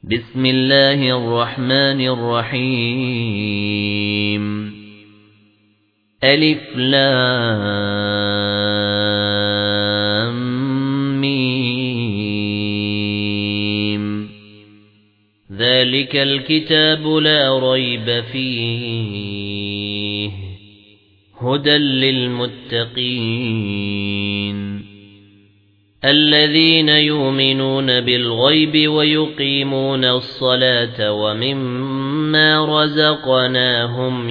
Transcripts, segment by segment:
بسم الله الرحمن الرحيم ألف لام ميم ذلك الكتاب لا ريب فيه هدى للمتقين الذين يؤمنون بالغيب ويقيمون الصلاة ومما رزقناهم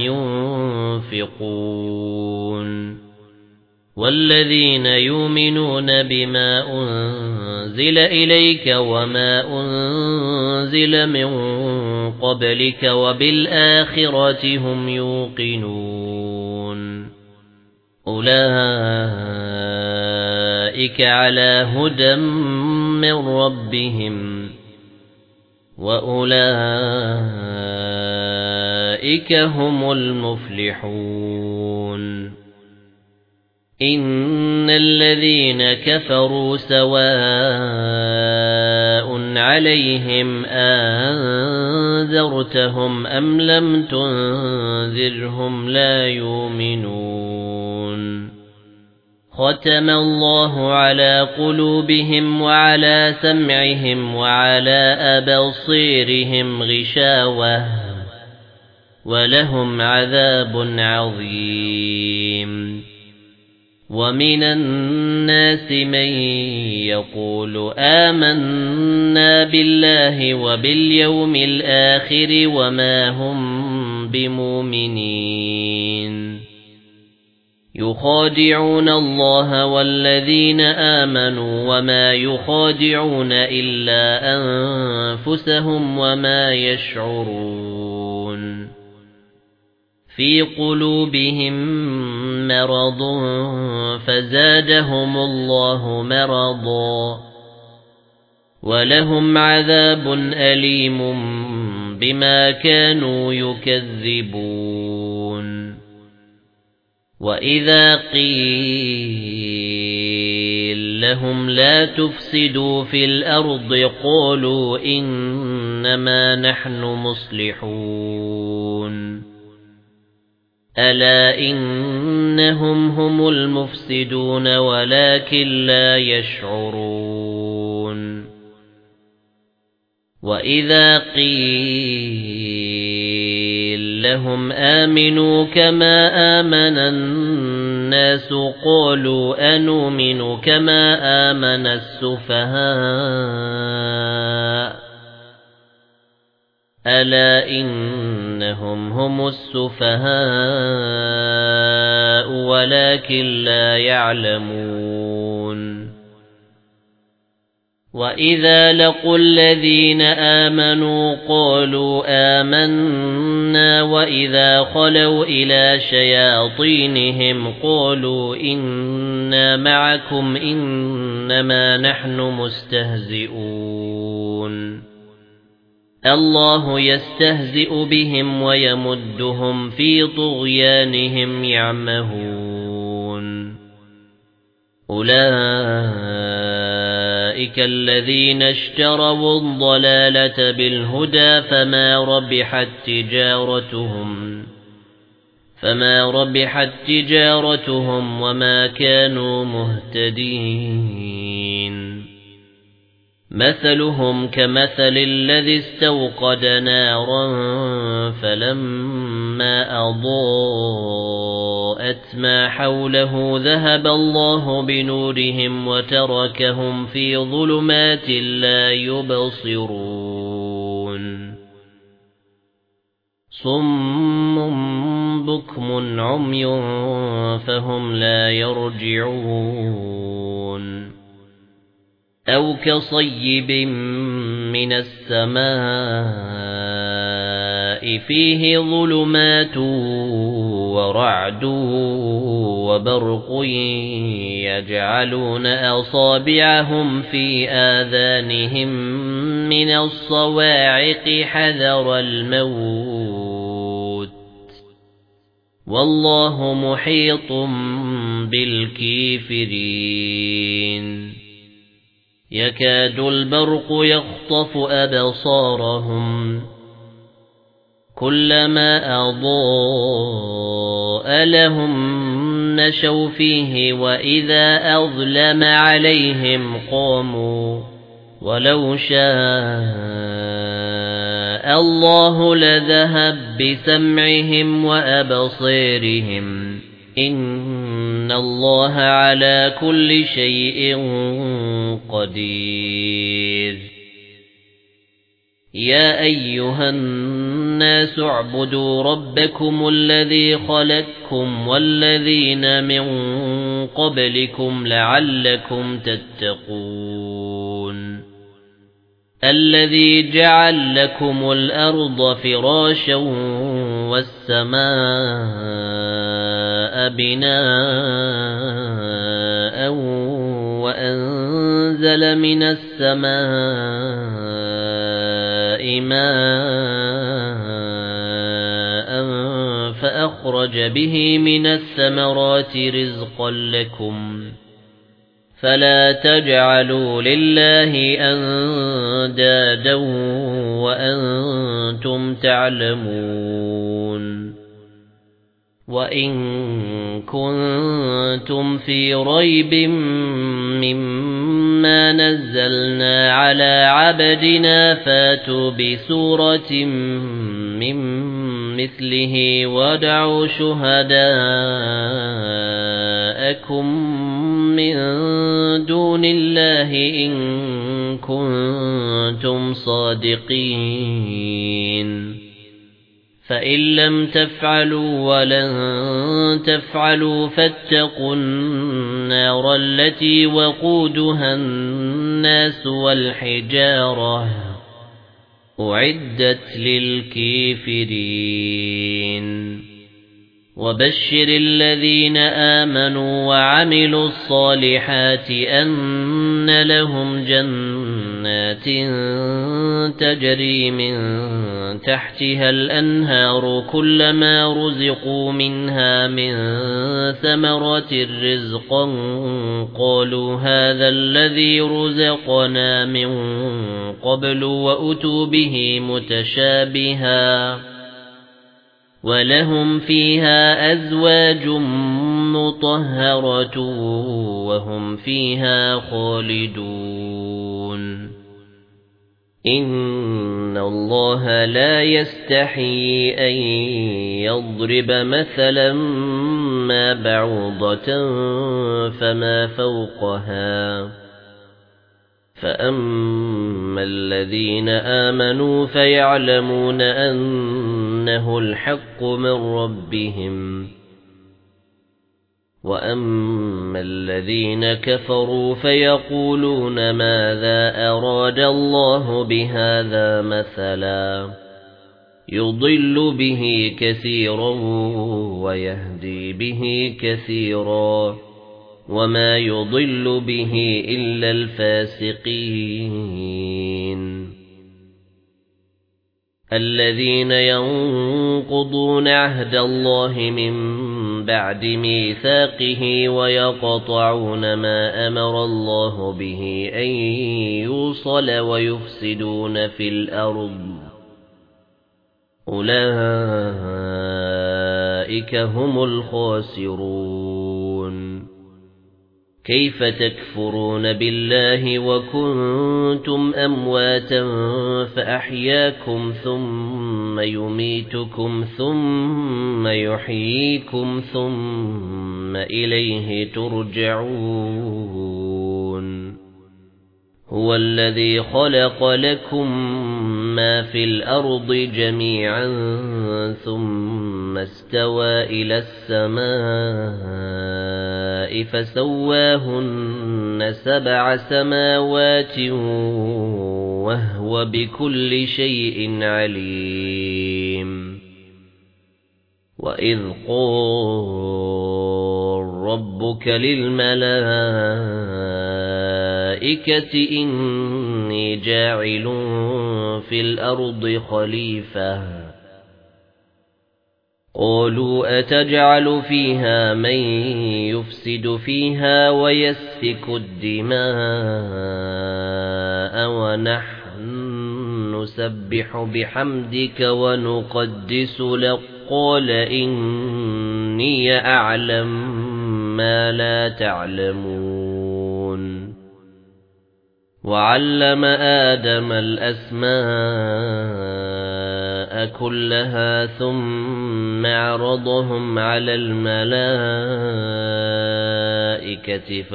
ينفقون والذين يؤمنون بما أنزل إليك وما أنزل من قبلك وبالآخرة هم يوقنون أولئك على هدى من ربهم وأولئك هم المفلحون إن الذين كفروا سواء عليهم أنذرتهم أم لم تنذرهم لا يؤمنون ختم الله على قلوبهم وعلى سمعهم وعلى أبصيرهم غشاوة ولهم عذاب عظيم ومن الناس من يقول آمنا بالله وباليوم الآخر وما هم بمؤمنين يخادعون الله والذين آمنوا وما يخادعون إلا أنفسهم وما يشعرون في قلوبهم مرض فزادهم الله مرضا ولهم عذاب أليم بما كانوا يكذبون وإذا قيل لهم لا تفسدوا في الأرض قالوا إنما نحن مصلحون ألا إنهم هم المفسدون ولكن لا يشعرون وإذا قيل لهم آمنوا كما آمن الناس قالوا أنؤمن كما آمن السفهاء ألا إنهم هم السفهاء ولكن لا يعلمون وإذا لقوا الذين آمنوا قالوا آمنا وإذا خلوا إلى شياطينهم قالوا إنا معكم إنما نحن مستهزئون الله يستهزئ بهم ويمدهم في طغيانهم يعمهون أولئك الذين اشتروا الضلالة بالهدى فما ربحت تجارتهم وما كانوا مهتدين مثلهم كمثل الذي استوقد نارا فلما أضاءت ما حوله ذهب الله بنورهم وتركهم في ظلمات لا يبصرون صم بكم عمي فهم لا يرجعون أو كصيب من السماء فيه ظلمات ورعد وبرق يجعلون أصابعهم في آذانهم من الصواعق حذر الموت والله محيط بالكافرين يكاد البرق يخطف أبصارهم كلما أضاء لهم مشوا فيه وإذا أظلم عليهم قاموا ولو شاء الله لذهب بسمعهم وأبصارهم إن الله على كل شيء قدير يا أيها الناس اعبدوا ربكم الذي خلقكم والذين من قبلكم لعلكم تتقون الذي جعل لكم الأرض فراشا والسماء بناء وأنزل من السماء ماء فأخرج به من الثمرات رزقا لكم فلا تجعلوا لله أندادا وأنتم تعلمون وإن كنتم في ريب مما نزلنا على عبدنا فاتوا بسورة من مثله وادعوا شهداءكم من دون الله إن كنتم صادقين فإن لم تفعلوا ولن تفعلوا فاتقوا النار التي وقودها الناس والحجارة أعدت للكافرين وبشر الذين آمنوا وعملوا الصالحات أن لهم جنات تجري من تحتها الأنهار كلما رزقوا منها من ثمرة رزقا قالوا هذا الذي رزقنا من قبل وأتوا به متشابها ولهم فيها أزواج مطهرة وهم فيها خالدون إن الله لا يستحيي أن يضرب مثلا ما بعوضة فما فوقها فأما الذين آمنوا فيعلمون أنه الحق من ربهم وأما الذين كفروا فيقولون ماذا أراد الله بهذا مثلا يضل به كثيرا ويهدي به كثيرا وما يضل به إلا الفاسقين الذين ينقضون عهد الله من بعد ميثاقه ويقطعون ما أمر الله به أن يوصل ويفسدون في الأرض أولئك هم الخاسرون كيف تكفرون بالله وكنتم أمواتا فأحياكم ثم يميتكم ثم يحييكم ثم إليه ترجعون هو الذي خلق لكم ما في الأرض جميعا ثم استوى إلى السماء فسواهن 7 سماوات وهو بكل شيء عليم وإذ قال ربك للملائكة إني جاعل في الأرض خليفة قالوا أتجعل فيها من يفسد فيها ويسفك الدماء ونحن نسبح بحمدك ونقدس لك قال إني أعلم ما لا تعلمون وعلم آدم الأسماء كلها ثم عرضهم على الملائكة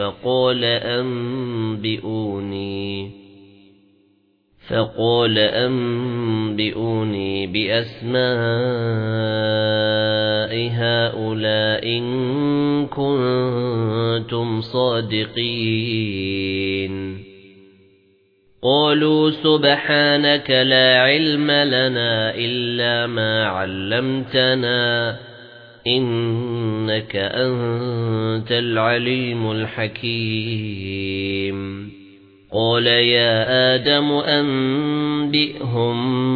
فقال أنبئوني بأسماء هؤلاء إن كنتم صادقين قالوا سبحانك لا علم لنا إلا ما علمتنا إنك أنت العليم الحكيم قال يا آدم أنبئهم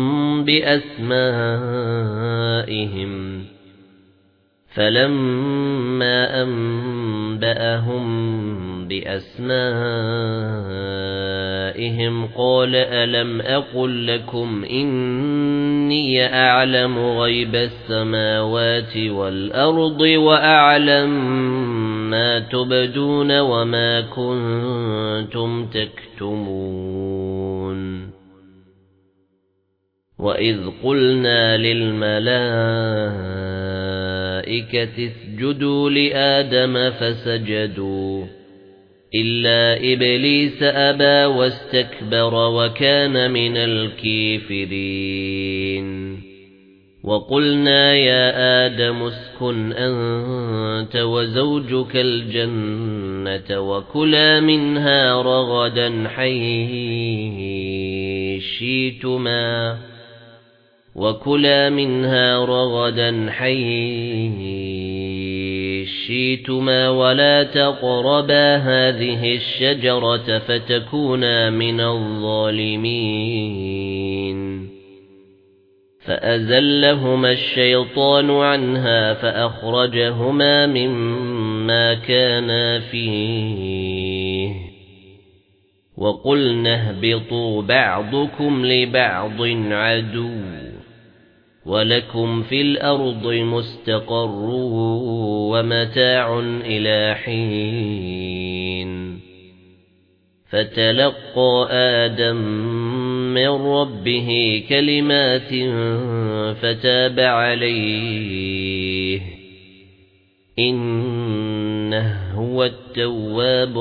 بأسمائهم فلما أنبأهم بأسمائهم قال ألم أقل لكم إني أعلم غيب السماوات والأرض وأعلم ما تبدون وما كنتم تكتمون وإذ قلنا للملائكة اسجدوا لآدم فسجدوا إلا إبليس أبى واستكبر وكان من الكافرين وقلنا يا آدم اسكن أنت وزوجك الجنة وكلا منها رغدا حيث شئتما ولا تقربا هذه الشجرة فتكونا من الظالمين فأزلهما الشيطان عنها فأخرجهما مما كانا فيه وقلنا اهبطوا بعضكم لبعض عدو ولكم في الأرض مستقر ومتاع إلى حين فتلقى آدم من ربه كلمات فتاب عليه إنه هو التواب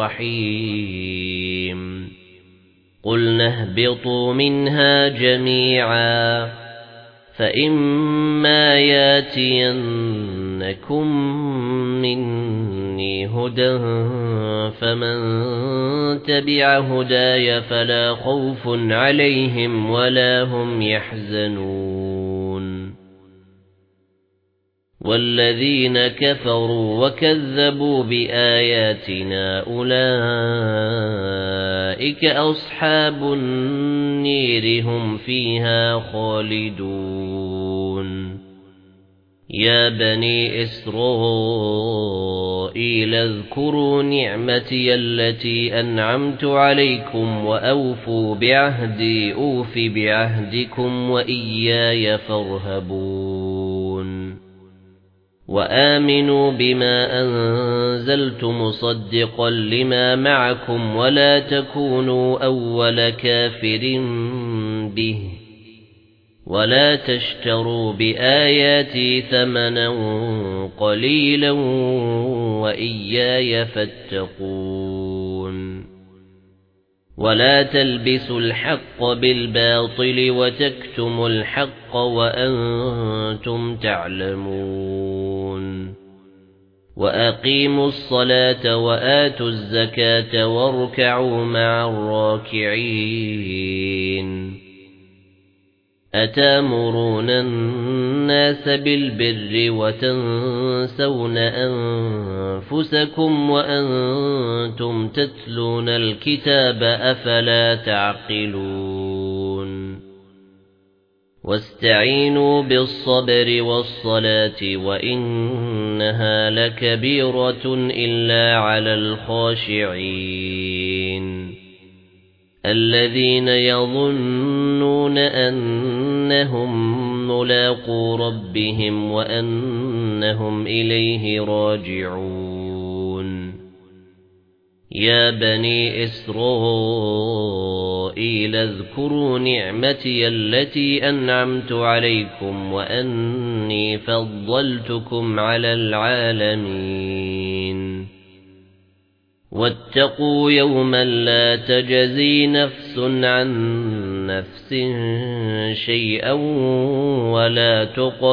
الرحيم قلنا اهبطوا منها جميعا فإما ياتينكم مني هدى فمن تبع هداي فلا خوف عليهم ولا هم يحزنون والذين كفروا وكذبوا بآياتنا أولئك أصحاب النير هم فيها خالدون يا بني إسرائيل اذكروا نعمتي التي أنعمت عليكم وأوفوا بعهدي أوف بعهدكم وإياي فارهبون وآمنوا بما أنزلت مصدقا لما معكم ولا تكونوا أول كافر به ولا تشتروا بآياتي ثمنا قليلا وإياي فاتقون ولا تلبسوا الحق بالباطل وتكتموا الحق وأنتم تعلمون وأقيموا الصلاة وآتوا الزكاة واركعوا مع الراكعين أتامرون الناس بالبر وتنسون أنفسكم وأنتم تتلون الكتاب أفلا تعقلون واستعينوا بالصبر والصلاة وإنها لكبيرة إلا على الخاشعين الذين يظنون أنهم ملاقو ربهم وأنهم إليه راجعون يا بني إسرائيل اذكروا نعمتي التي أنعمت عليكم وأني فضلتكم على العالمين واتقوا يوما لا تجزي نفس عن نفس شيئا ولا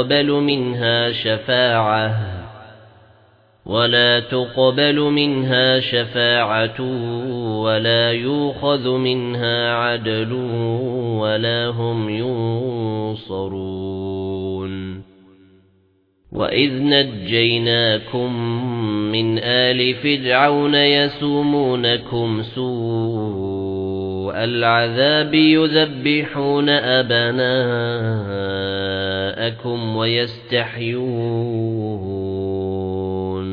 تقبل منها شفاعة ولا يؤخذ منها عدل ولا هم ينصرون وإذ نجيناكم من آل فرعون يسومونكم سوء العذاب يذبحون أبناءكم ويستحيون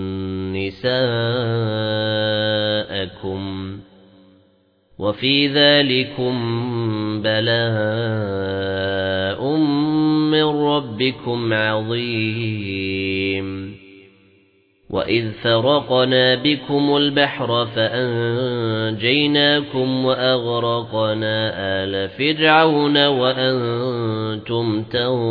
نساءكم وفي ذلكم بلاء من ربكم عظيم وإذ فرقنا بكم البحر فأنجيناكم وأغرقنا آل فرعون وأنتم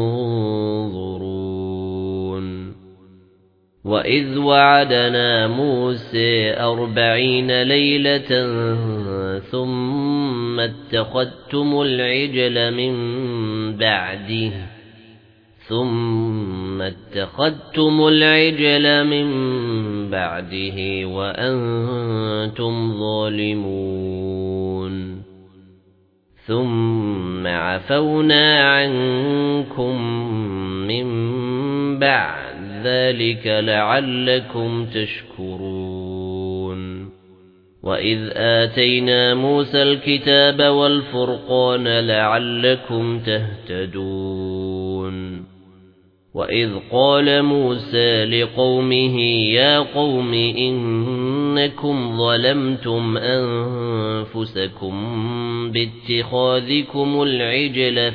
تنظرون وإذ وعدنا موسى 40 ليلة ثم اتخذتم العجل من بعده وأنتم ظالمون ثم عفونا عنكم من بعد ذلك لعلكم تشكرون وإذ آتينا موسى الكتاب والفرقان لعلكم تهتدون وإذ قال موسى لقومه يا قوم إنكم ظلمتم أنفسكم باتخاذكم العجل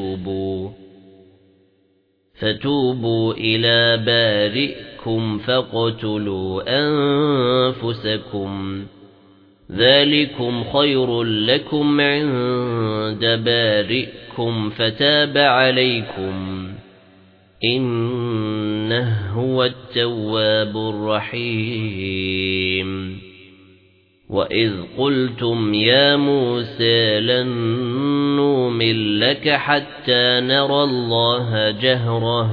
فتوبوا إلى بارئكم فاقتلوا أنفسكم ذلكم خير لكم عند بارئكم فتاب عليكم إنه هو التواب الرحيم وإذ قلتم يا موسى لن نؤمن لك حتى نرى الله جهرة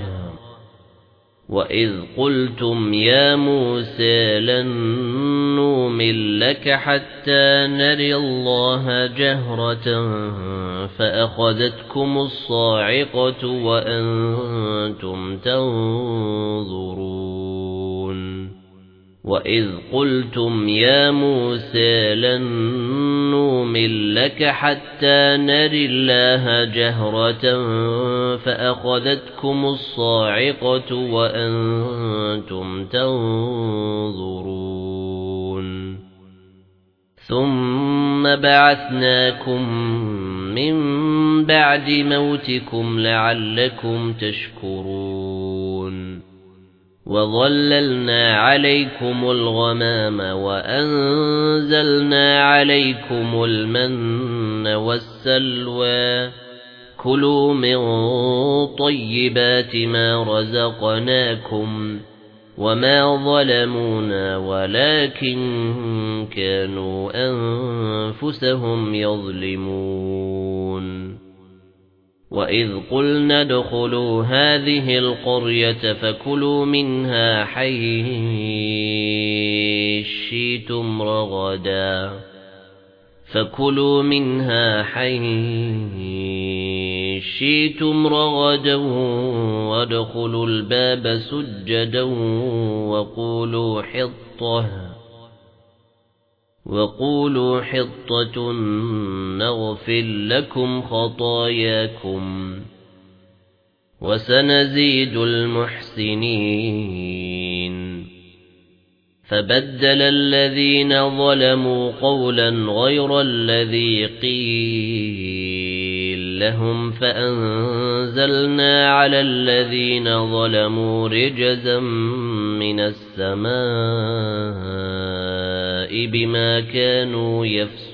فأخذتكم الصاعقة وأنتم تنظرون وإذ قلتم يا موسى لن نؤمن لك حتى نرى الله جهرة فأخذتكم الصاعقة وأنتم تنظرون ثم بعثناكم من بعد موتكم لعلكم تشكرون وظللنا عليكم الغمام وأنزلنا عليكم المن والسلوى كلوا من طيبات ما رزقناكم وما ظلمونا ولكن كانوا أنفسهم يظلمون وإذ قلنا ادخلوا هذه القرية فكلوا منها حيث شئتم رغدا وادخلوا الباب سجدا وقولوا حطة نغفر لكم خطاياكم وسنزيد المحسنين فبدل الذين ظلموا قولا غير الذي قيل لهم فأنزلنا على الذين ظلموا رجزا من السماء بما كانوا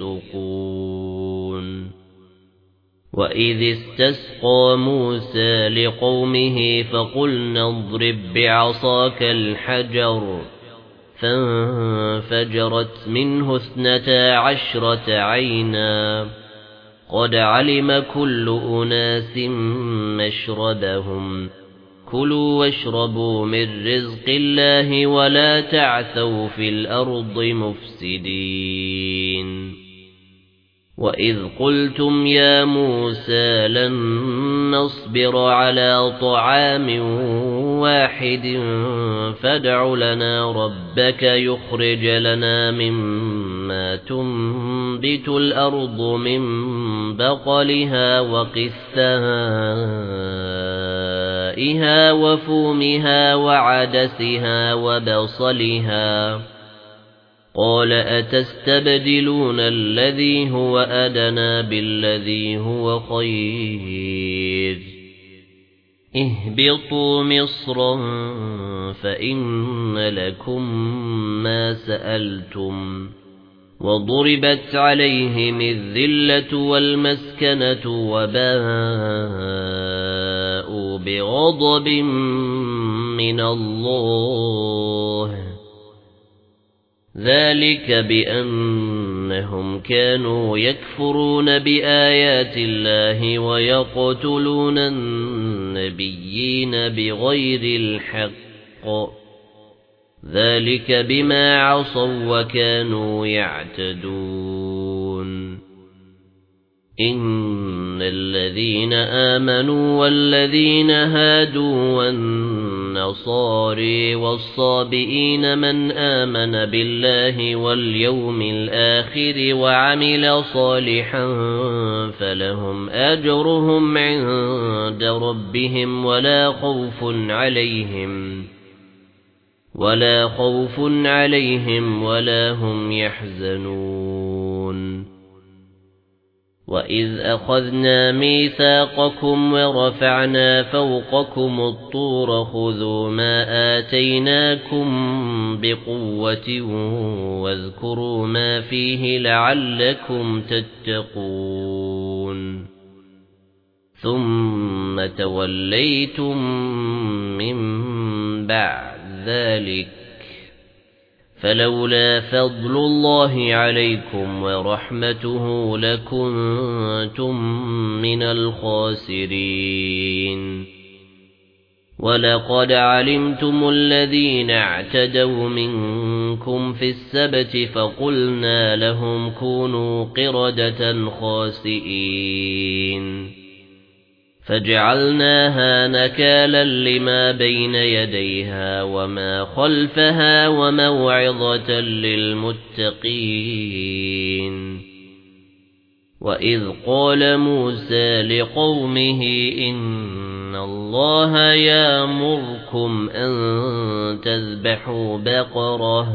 يفسقون وإذ استسقى موسى لقومه فقلنا اضرب بعصاك الحجر فانفجرت منه 12 عينا قد علم كل أناس مشربهم كلوا واشربوا من رزق الله ولا تعثوا في الأرض مفسدين وإذ قلتم يا موسى لن نصبر على طعام واحد فادع لنا ربك يخرج لنا مما تنبت الأرض من بقلها وقثائها وفومها وعدسها وبصلها قال أتستبدلون الذي هو أدنى بالذي هو خير اهبطوا مصرا فإن لكم ما سألتم وضربت عليهم الذلة والمسكنة وباءوا بغضب من الله ذلك بأنهم كانوا يكفرون بآيات الله ويقتلون النبيين بغير الحق ذلك بما عصوا وكانوا يعتدون إن الذين آمنوا والذين هادوا والنصاري والصابئين من آمن بالله واليوم الآخر وعمل صالحا فلهم أجرهم عند ربهم ولا خوف عليهم ولا هم يحزنون وَإِذْ أَخَذْنَا مِيثَاقَكُمْ وَرَفَعْنَا فَوْقَكُمُ الطُّورَ خُذُوا مَا آتَيْنَاكُمْ بِقُوَّةٍ وَاذْكُرُوا مَا فِيهِ لَعَلَّكُمْ تَتَّقُونَ ثُمَّ تَوَلَّيْتُمْ مِنْ بَعْدِ ذَلِكَ فلولا فضل الله عليكم ورحمته لكنتم من الخاسرين ولقد علمتم الذين اعتدوا منكم في السبت فقلنا لهم كونوا قردة خاسئين فجعلناها نكالا لما بين يديها وما خلفها وموعظة للمتقين وإذ قال موسى لقومه إن الله يأمركم أن تذبحوا بقرة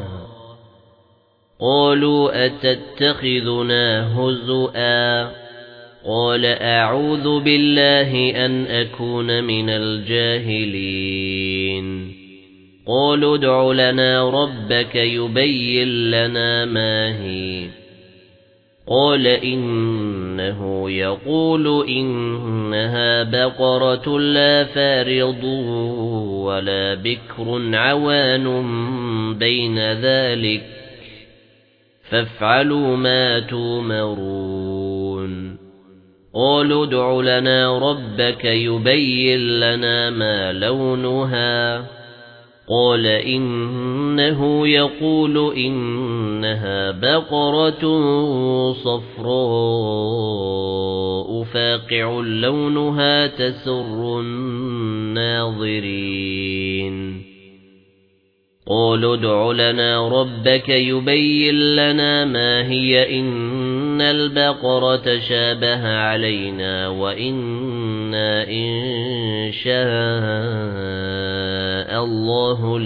قالوا أتتخذنا هزؤا قال أعوذ بالله أن أكون من الجاهلين قالوا ادع لنا ربك يبين لنا ما هي قال إنه يقول إنها بقرة لا فارض ولا بكر عوان بين ذلك فافعلوا ما تؤمرون قالوا ادع لنا ربك يبين لنا ما لونها قال إنه يقول إنها بقرة صفراء فاقع لونها تسر الناظرين قالوا ادع لنا ربك يبين لنا ما هي إن البقرة شابه علينا وإنا إن شاء الله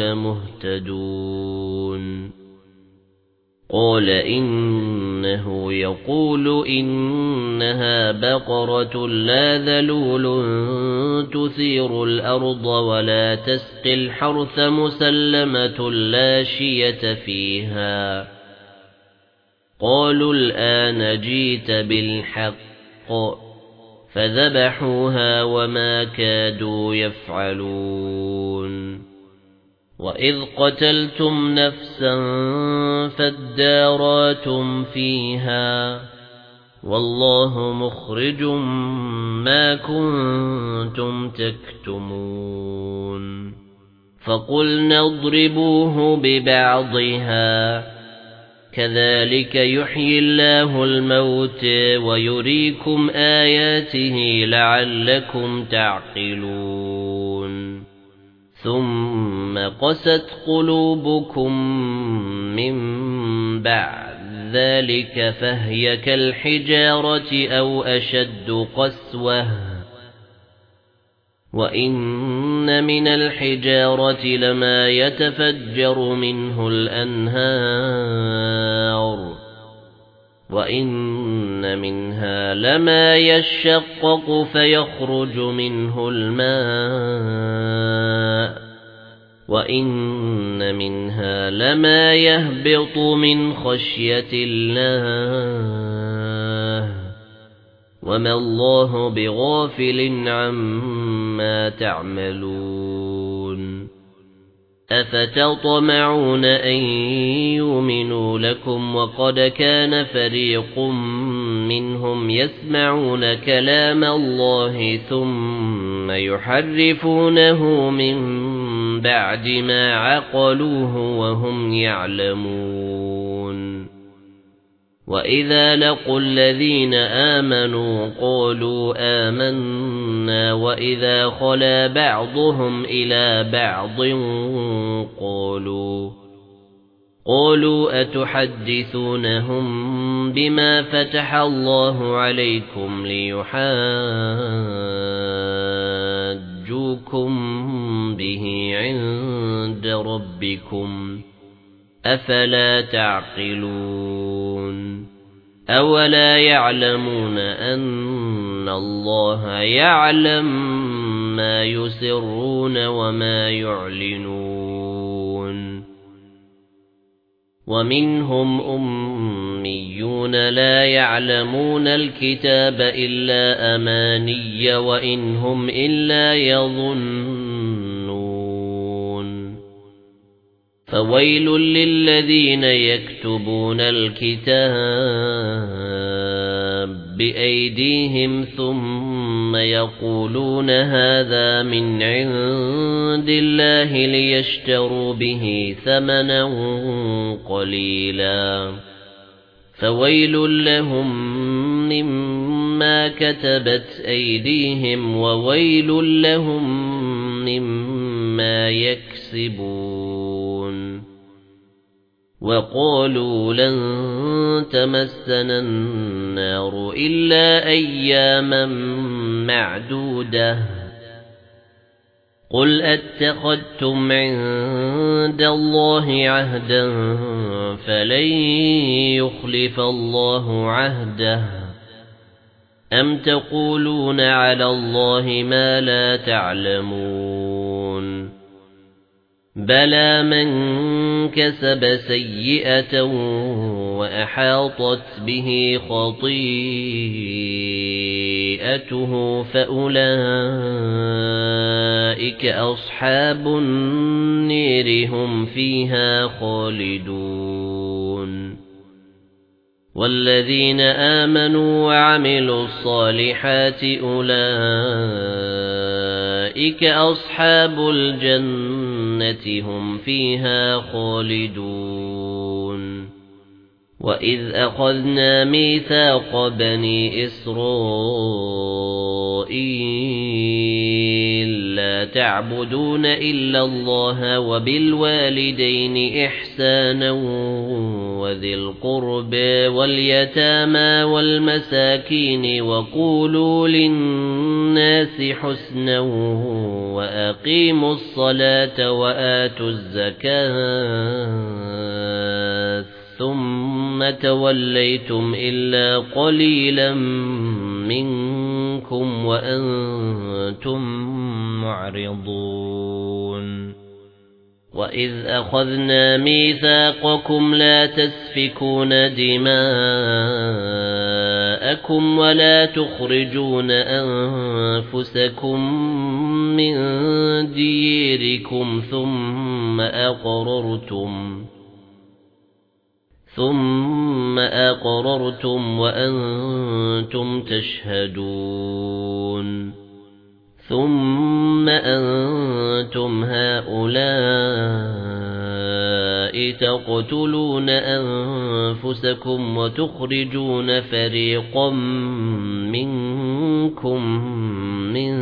لمهتدون قال إنه يقول إنها بقرة لا ذلول تثير الأرض ولا تسقي الحرث مسلمة لا شية فيها قالوا الآن جيت بالحق فذبحوها وما كادوا يفعلون وإذ قتلتم نفسا فادارأتم فيها والله مخرج ما كنتم تكتمون فقلنا اضربوه ببعضها كذلك يحيي الله الموت ويريكم آياته لعلكم تعقلون ثم قست قلوبكم من بعد ذلك فهي كالحجارة أو أشد قسوة وإن من الحجارة لما يتفجر منه الأنهار وإن منها لما يشقق فيخرج منه الماء وإن منها لما يهبط من خشية الله وما الله بغافل عما تعملون أفتطمعون أن يؤمنوا لكم وقد كان فريق منهم يسمعون كلام الله ثم يحرفونه من بعد ما عقلوه وهم يعلمون وإذا لقوا الذين آمنوا قالوا آمنا وإذا خلا بعضهم إلى بعض قالوا أتحدثونهم بما فتح الله عليكم ليحاجوكم به عند ربكم أفلا تعقلون أولا يعلمون أن الله يعلم ما يسرون وما يعلنون ومنهم أميون لا يعلمون الكتاب إلا أماني وإن هم إلا يظنون فويل للذين يكتبون الكتاب بأيديهم ثم يقولون هذا من عند الله ليشتروا به ثمنا قليلا فويل لهم مما كتبت أيديهم وويل لهم مما يكسبون وقالوا لن تمسنا النار إلا أياما معدودة قل أتخذتم عند الله عهدا فلن يخلف الله عهده أم تقولون على الله ما لا تعلمون بلى من كسب سيئة وأحاطت به خطيئته فأولئك أصحاب النير هم فيها خالدون والذين آمنوا وعملوا الصالحات أولئك أصحاب الجنة هم فيها خالدون وإذ أخذنا ميثاق بني إسرائيل لا تعبدون إلا الله وبالوالدين إحسانا وذي القربى واليتامى والمساكين وقولوا للناس للناس حسنا وأقيموا الصلاة وآتوا الزكاة ثم توليتم إلا قليلا منكم وأنتم معرضون وإذ أخذنا ميثاقكم لا تسفكون دماءكم ولا تخرجون أنفسكم من ديركم ثم أقررتم وأنتم تشهدون ثم أنتم هؤلاء تقتلون أنفسكم وتخرجون فريقا منكم من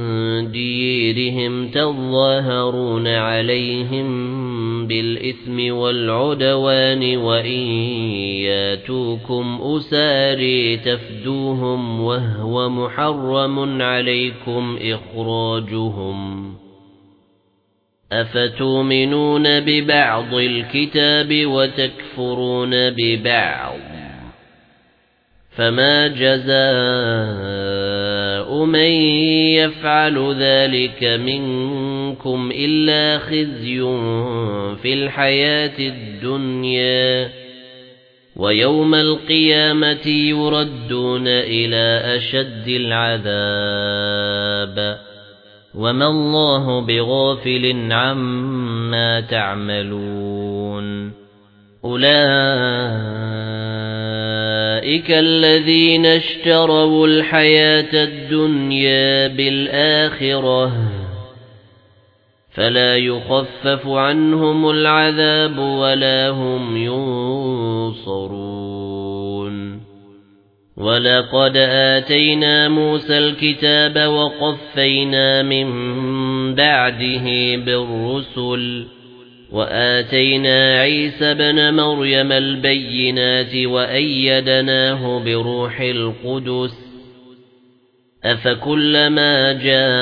ديرهم تظاهرون عليهم بالإثم والعدوان وإن ياتوكم أساري تفدوهم وهو محرم عليكم إخراجهم أفتؤمنون ببعض الكتاب وتكفرون ببعض فما جزاء من يفعل ذلك منكم إلا خزي في الحياة الدنيا ويوم القيامة يردون إلى أشد العذاب وما الله بغافل عما تعملون أولئك الذين اشتروا الحياة الدنيا بالآخرة فلا يخفف عنهم العذاب ولا هم ينصرون ولقد آتينا موسى الكتاب وقفينا من بعده بالرسل وآتينا عيسى ابن مريم البينات وأيدناه بروح القدس أفكلما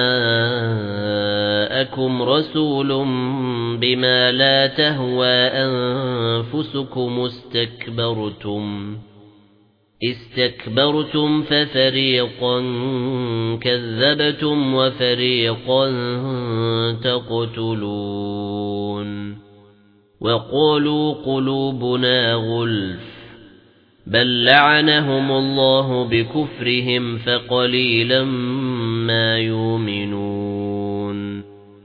جاءكم رسول بما لا تهوى أنفسكم استكبرتم ففريقا كذبتم وفريقا تقتلون وقالوا قلوبنا غلف بل لعنهم الله بكفرهم فقليلا ما يؤمنون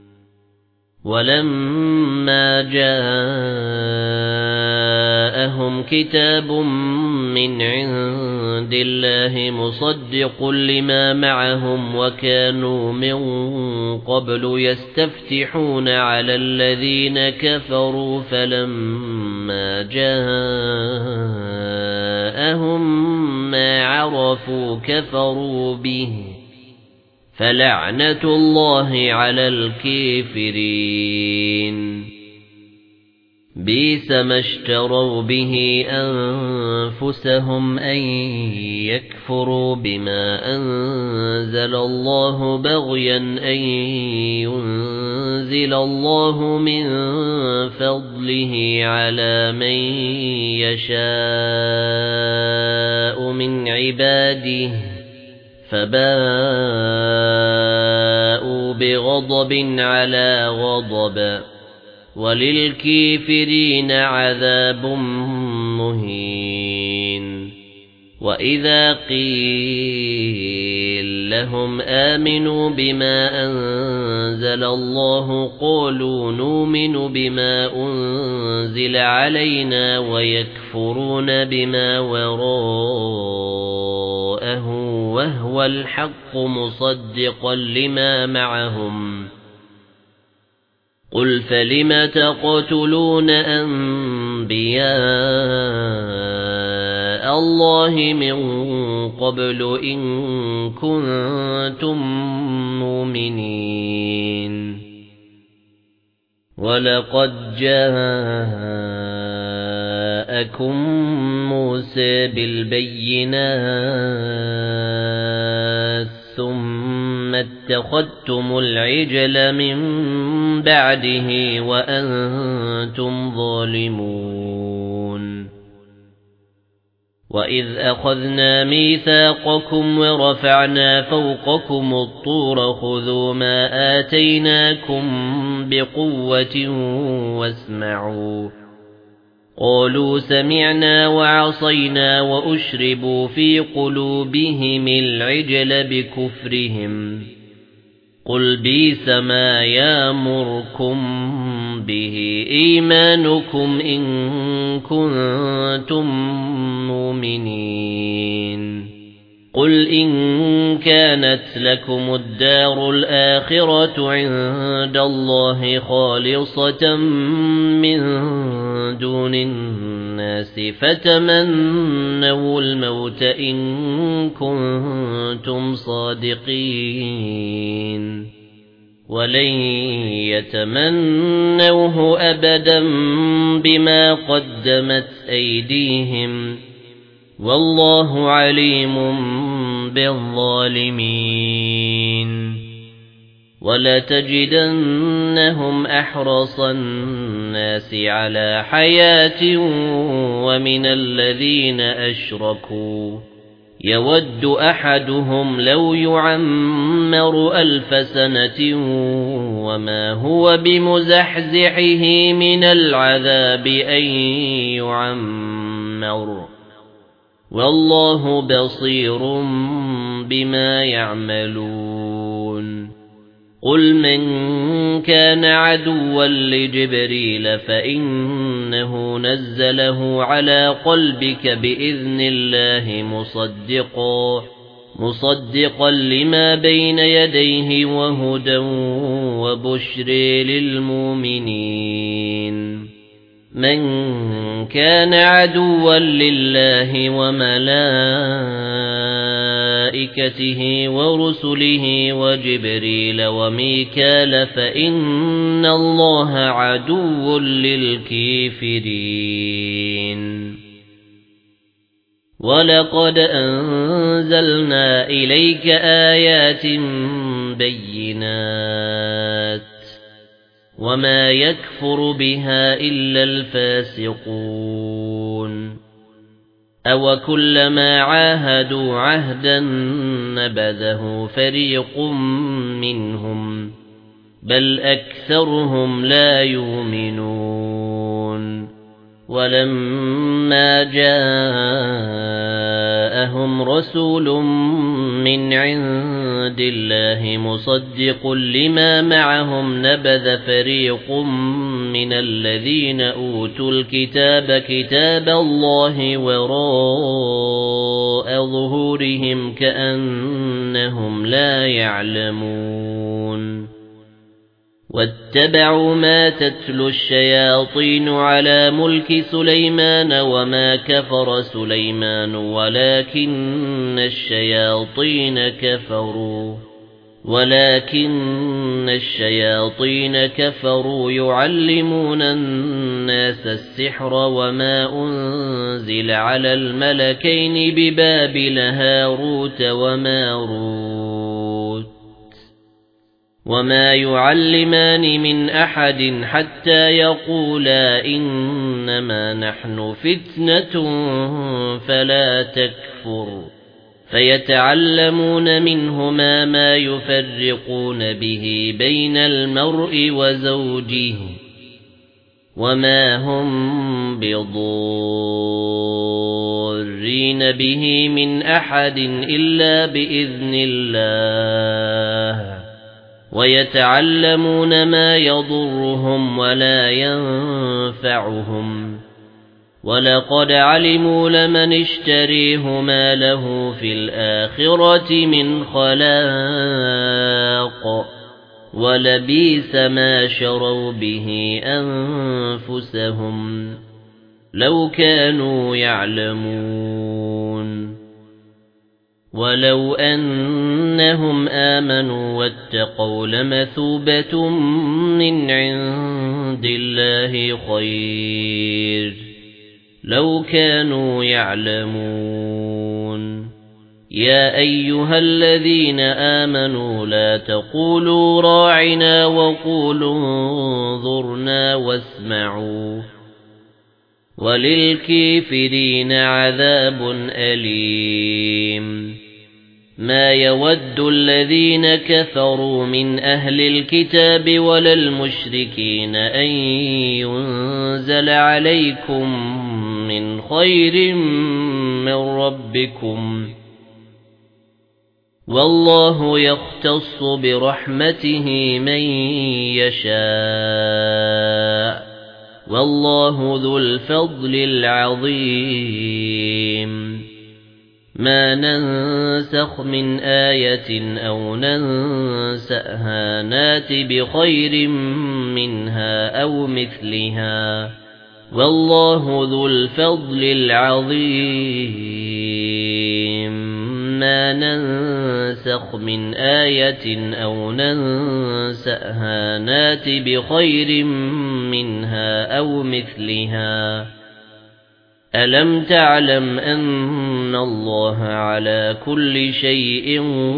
ولما جاءهم كتاب من عند الله مصدق لما معهم وكانوا من قبل يستفتحون على الذين كفروا فلما جاءهم ما عرفوا كفروا به فلعنة الله على الكافرين بئس ما اشتروا به أنفسهم أن يكفروا بما أنزل الله بغيا أن ينزل الله من فضله على من يشاء من عباده فباءوا بغضب على غضب وللكافرين عذاب مهين وإذا قيل لهم آمنوا بما أنزل الله قالوا نؤمن بما أنزل علينا ويكفرون بما وراءه وهو الحق مصدقا لما معهم قل فلم تقتلون أنبياء الله من قبل إن كنتم مؤمنين ولقد جاءكم موسى بالبينات ثم ثُمَّ اتَّخَذْتُمُ الْعِجْلَ مِن بَعْدِهِ وَأَنتُمْ ظَالِمُونَ وَإِذْ أَخَذْنَا مِيثَاقَكُمْ وَرَفَعْنَا فَوْقَكُمُ الطُّورَ خُذُوا مَا آتَيْنَاكُمْ بِقُوَّةٍ وَاسْمَعُوا قَالُوا سَمِعْنَا وَعَصَيْنَا وَأُشْرِبُوا فِي قُلُوبِهِمُ الْعِجْلَ بِكُفْرِهِمْ قُلْ بِئْسَ مَا يَأْمُرُكُم بِهِ إِيمَانُكُمْ إِن كُنتُم مُّؤْمِنِينَ قُلْ إِن كَانَتْ لَكُمُ الدَّارُ الْآخِرَةُ عِندَ اللَّهِ خَالِصَةً مِّن دُونِ النَّاسِ فَتَمَنَّوُا الْمَوْتَ إِن كُنتُمْ صَادِقِينَ وَلَن يَتَمَنَّوْهُ أَبَدًا بِمَا قَدَّمَتْ أَيْدِيهِمْ وَاللَّهُ عَلِيمٌ بِالظَّالِمِينَ وَلَتَجِدَنَّهُمْ أَحْرَصَ النَّاسِ عَلَى حَيَاةٍ وَمِنَ الَّذِينَ أَشْرَكُوا يَوَدُّ أَحَدُهُمْ لَوْ يُعَمَّرُ 1000 سَنَةٍ وَمَا هُوَ بِمُزَحْزِحِهِ مِنَ الْعَذَابِ أَن يُعَمَّرَ وَاللَّهُ بَصِيرٌ بِمَا يَعْمَلُونَ قُلْ مَن كَانَ عَدُوًّا لِجِبْرِيلَ فَإِنَّهُ نَزَّلَهُ عَلَى قَلْبِكَ بِإِذْنِ اللَّهِ مُصَدِّقًا لِمَا بَيْنَ يَدَيْهِ وَهُدًى وَبُشْرًى لِلْمُؤْمِنِينَ مَن كَانَ عَدُوًّا لِلَّهِ وَمَلَائِكَتِهِ وَرُسُلِهِ وَجِبْرِيلَ وَمِيكَالَ فَإِنَّ اللَّهَ عَدُوٌّ لِلْكَافِرِينَ وَلَقَدْ أَنزَلْنَا إِلَيْكَ آيَاتٍ بَيِّنَاتٍ وَمَا يَكْفُرُ بِهَا إِلَّا الْفَاسِقُونَ أَوَكُلَّمَا عَاهَدُوا عَهْدًا نَبَذَهُ فَرِيقٌ مِّنْهُمْ بَلْ أَكْثَرُهُمْ لَا يُؤْمِنُونَ وَلَمَّا جَاءَهُمْ رَسُولٌ مِّنْ عِندِ اللَّهِ مُصَدِّقٌ لِمَا مَعَهُمْ نَبَذَ فَرِيقٌ مِّنَ الَّذِينَ أُوتُوا الْكِتَابَ كِتَابَ اللَّهِ وَرَاءَ ظُهُورِهِمْ كَأَنَّهُمْ لَا يَعْلَمُونَ وَاتَّبَعُوا مَا تَتْلُو الشَّيَاطِينُ عَلَى مُلْكِ سُلَيْمَانَ وَمَا كَفَرَ سُلَيْمَانُ وَلَكِنَّ الشَّيَاطِينَ كَفَرُوا يُعَلِّمُونَ النَّاسَ السِّحْرَ وَمَا أُنزِلَ عَلَى الْمَلَكَيْنِ بِبَابِلَ هَارُوتَ وَمَارُوتَ وَمَا يُعَلِّمَانِ مِنْ أَحَدٍ حَتَّى يَقُولَا إِنَّمَا نَحْنُ فِتْنَةٌ فَلَا تَكْفُرْ فَيَتَعَلَّمُونَ مِنْهُمَا مَا يُفَرِّقُونَ بِهِ بَيْنَ الْمَرْءِ وَزَوْجِهِ وَمَا هُمْ بِضَارِّينَ بِهِ مِنْ أَحَدٍ إِلَّا بِإِذْنِ اللَّهِ وَيَتَعَلَّمُونَ مَا يَضُرُّهُمْ وَلَا يَنفَعُهُمْ وَلَقَدْ عَلِمُوا لَمَنِ اشْتَرَاهُ مَا لَهُ فِي الْآخِرَةِ مِنْ خَلَاقٍ وَلَبِئْسَ مَا شَرَوْا بِهِ أَنفُسَهُمْ لَوْ كَانُوا يَعْلَمُونَ وَلَوْ أَنَّهُمْ آمَنُوا وَاتَّقَوْا لَمَثُوبَةٌ مِّنْ عِندِ اللَّهِ خَيْرٌ لَوْ كَانُوا يَعْلَمُونَ يا أيها الذين آمنوا لا تقولوا راعنا وقولوا انظرنا واسمعوا وللكافرين عذاب أليم ما يود الذين كفروا من أهل الكتاب ولا المشركين أن ينزل عليكم من خير من ربكم والله يختص برحمته من يشاء والله ذو الفضل العظيم ما ننسخ من آية أو ننسأها نات بخير منها أو مثلها والله ذو الفضل العظيم ما ننسخ من آية أو ننسأها نات بخير منها أو مثلها ألم تعلم أن الله على كل شيء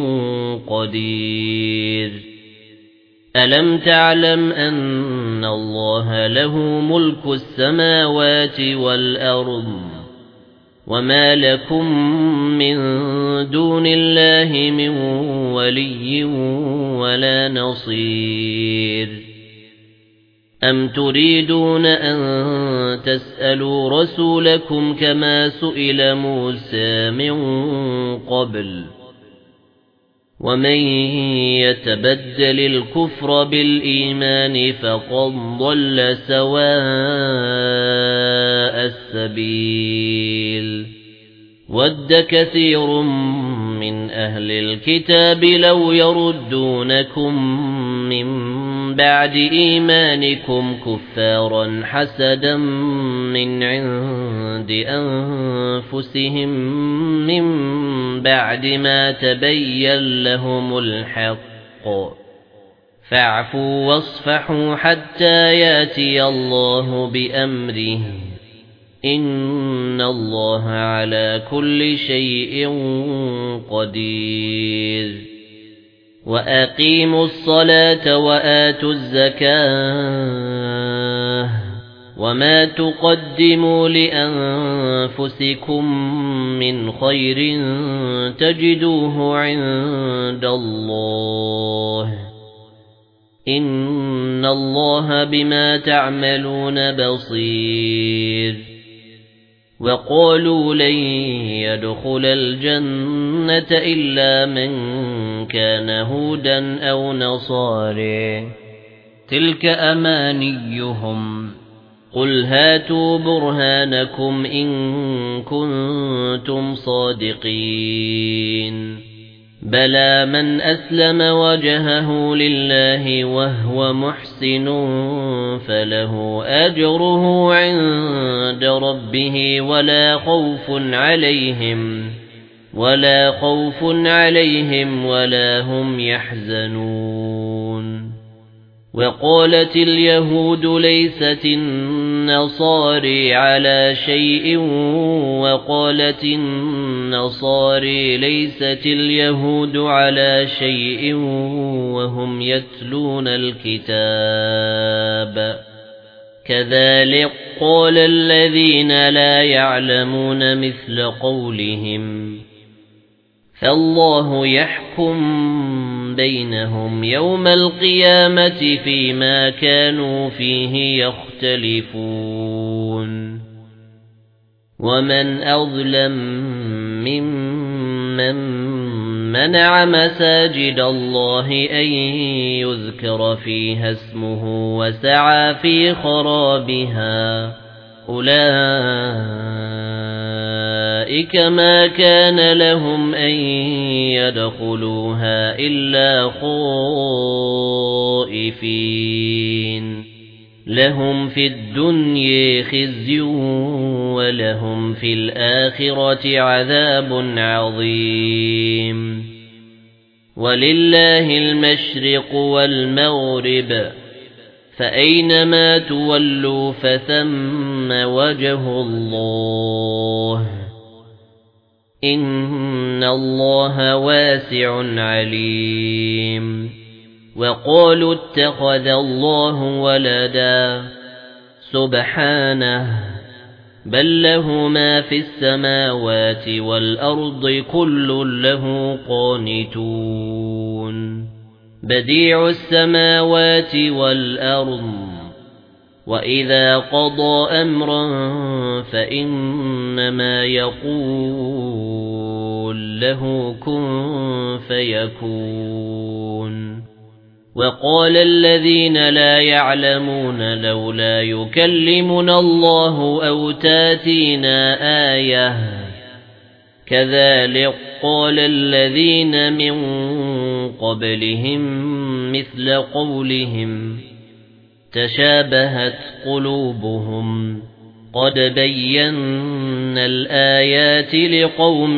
قدير ألم تعلم أن الله له ملك السماوات والأرض وما لكم من دون الله من ولي ولا نصير أم تريدون أن تسألوا رسولكم كما سئل موسى من قبل ومن يتبدل الكفر بالإيمان فقد ضل سواء السبيل ود كثير من أهل الكتاب لو يردونكم من بعد إيمانكم كفارا حسدا من عند أنفسهم من بعد ما تبين لهم الحق فاعفوا واصفحوا حتى ياتي الله بأمره إن الله على كل شيء قدير وأقيموا الصلاة وآتوا الزكاة وما تقدموا لأنفسكم من خير تجدوه عند الله إن الله بما تعملون بصير وقالوا لن يدخل الجنة إلا من كان هودا أو نصارى تلك أمانيهم قل هاتوا برهانكم إن كنتم صادقين بلى من أسلم وجهه لله وهو محسن فله أجره عند ربه ولا خوف عليهم ولا هم يحزنون وقالت اليهود ليست النصارى على شيء وقالت النصارى ليست اليهود على شيء وهم يتلون الكتاب كذلك قال الذين لا يعلمون مثل قولهم فالله يحكم بينهم يوم القيامة فيما كانوا فيه يختلفون ومن أظلم ممن منع مساجد الله أن يذكر فيها اسمه وسعى في خرابها أولئك ما كان لهم أن يدخلوها إلا خائفين لهم في الدنيا خزي ولهم في الآخرة عذاب عظيم ولله المشرق والمغرب فأينما تولوا فثم وجه الله إن الله واسع عليم وقالوا اتخذ الله ولدا سبحانه بل له ما في السماوات والأرض كل له قانتون بديع السماوات والأرض وإذا قضى أمرا فإنما يقول له كن فيكون وقال الذين لا يعلمون لولا يكلمنا الله أو تاتينا آية كذلك قال الذين من قبلهم مثل قولهم تشابهت قلوبهم قد بينا الآيات لقوم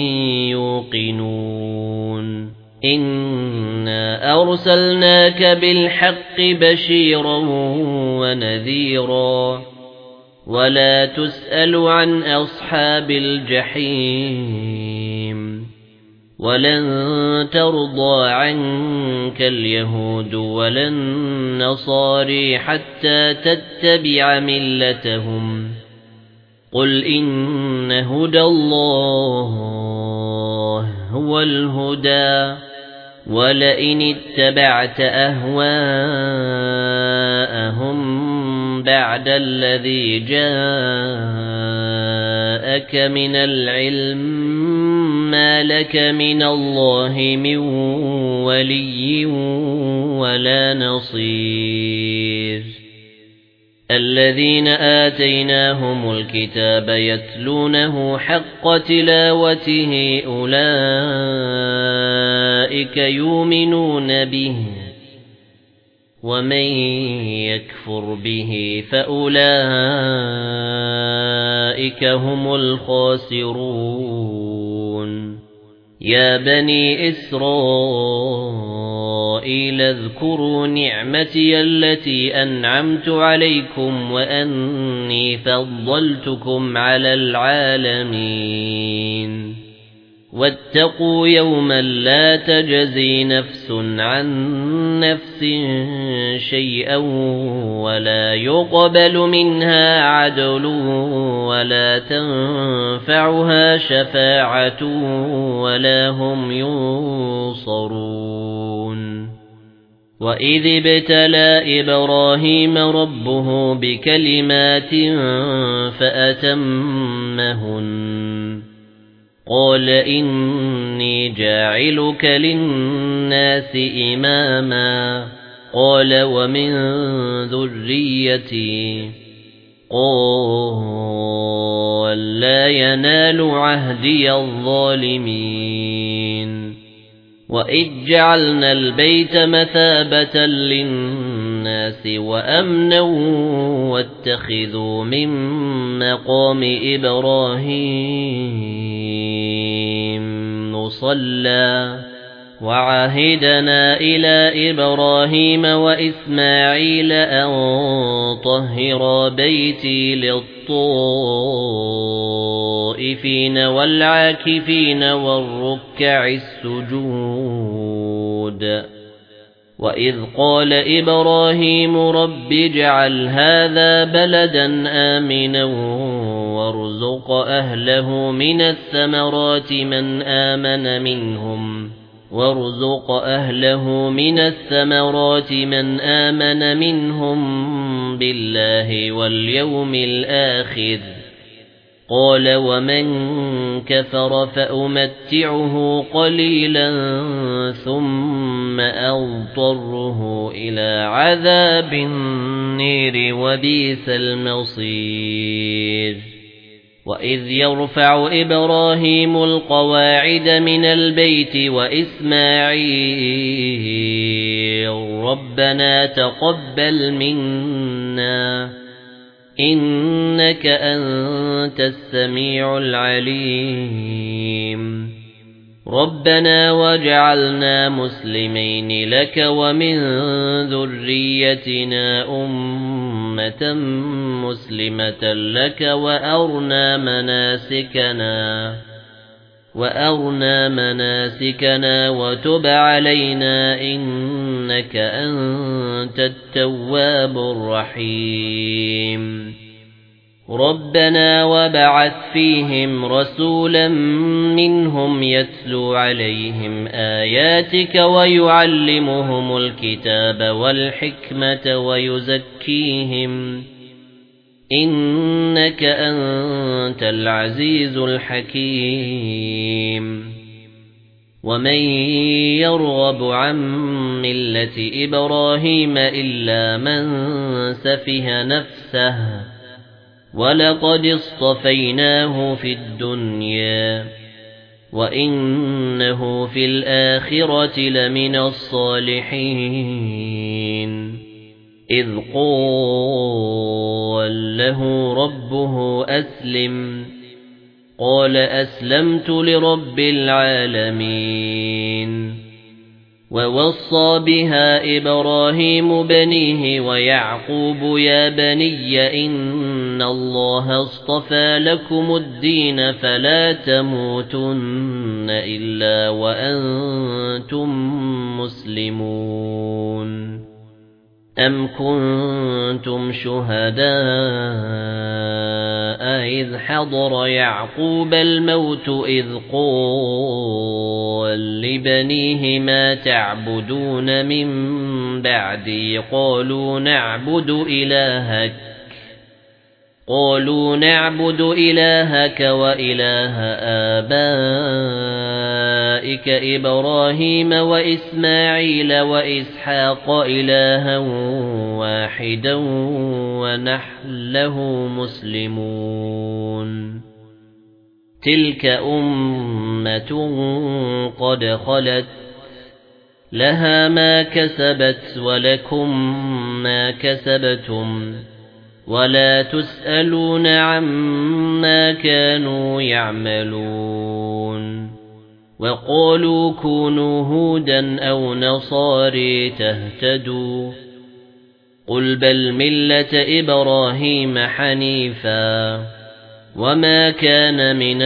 يوقنون إنا أرسلناك بالحق بشيرا ونذيرا ولا تسأل عن أصحاب الجحيم ولن ترضى عنك اليهود ولا النصارى حتى تتبع ملتهم قل إن هدى الله هو الهدى ولئن اتبعت أهواءهم بعد الذي جاءك من العلم ما لك من الله من ولي ولا نصير الذين آتيناهم الكتاب يتلونه حق تلاوته أولئك يؤمنون به ومن يكفر به فأولئك هم الخاسرون يا بني إسرائيل اذكروا نعمتي التي أنعمت عليكم وأني فضلتكم على العالمين واتقوا يوما لا تجزي نفس عن نفس شيئا ولا يقبل منها عدل ولا تنفعها شفاعة ولا هم ينصرون وإذ ابتلى إبراهيم ربه بكلمات فأتمهن قال إني جاعلك للناس إماما قال ومن ذريتي قال لا ينال عهدي الظالمين وإذ جعلنا البيت مثابة للناس وأمنا واتخذوا من مقام إبراهيم مصلى وعهدنا إلى إبراهيم وإسماعيل أن طهرا بيتي للطائفين والعاكفين والركع السجود وإذ قال إبراهيم رب اجعل هذا بلدا آمنا وارزق أهله من الثمرات من آمن منهم بالله واليوم الآخر قال ومن كفر فأمتعه قليلا ثم أضطره إلى عذاب النير وبئس المصير وإذ يرفع إبراهيم القواعد من البيت وإسماعيل ربنا تقبل منا إنك أنت السميع العليم ربنا واجعلنا مسلمين لك ومن ذريتنا أمة مسلمة لك وأرنا مناسكنا وأرنا مناسكنا وتب علينا إنك أنت التواب الرحيم ربنا وبعث فيهم رسولا منهم يتلو عليهم آياتك ويعلمهم الكتاب والحكمة ويزكيهم إنك أنت العزيز الحكيم ومن يرغب عن ملة إبراهيم إلا من سفه نفسه ولقد اصطفيناه في الدنيا وإنه في الآخرة لمن الصالحين إذ قال له ربه أسلم قال أسلمت لرب العالمين ووصى بها إبراهيم بنيه ويعقوب يا بني إن الله اصطفى لكم الدين فلا تموتن إلا وأنتم مسلمون أم كنتم شهداء إذ حضر يعقوب الموت إذ قال لبنيه ما تعبدون من بعدي قالوا نعبد إلهك وإله آبائك إبراهيم وإسماعيل وإسحاق إلها واحدا ونحن له مسلمون تلك أمة قد خلت لها ما كسبت ولكم ما كسبتم ولا تسألون عما كانوا يعملون وقالوا كونوا هودا أو نصاري تهتدوا قل بل ملة إبراهيم حنيفا وما كان من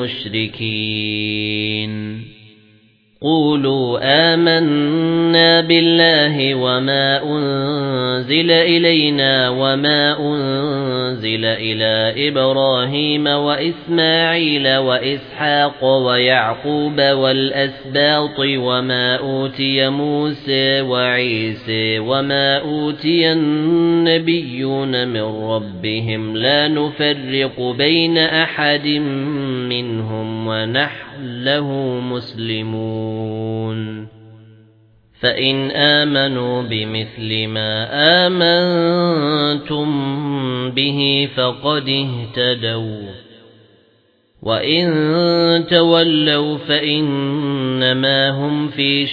المشركين قولوا آمنا بالله وما أنزل إلينا وما أنزل إلى إبراهيم وإسماعيل وإسحاق ويعقوب والأسباط وما أوتي موسى وعيسى وما أوتي النبيون من ربهم لا نفرق بين أحد منهم ونحن له مسلمون فإن آمنوا بمثل ما آمنتم به فقد اهتدوا وإن تولوا فإنما هم في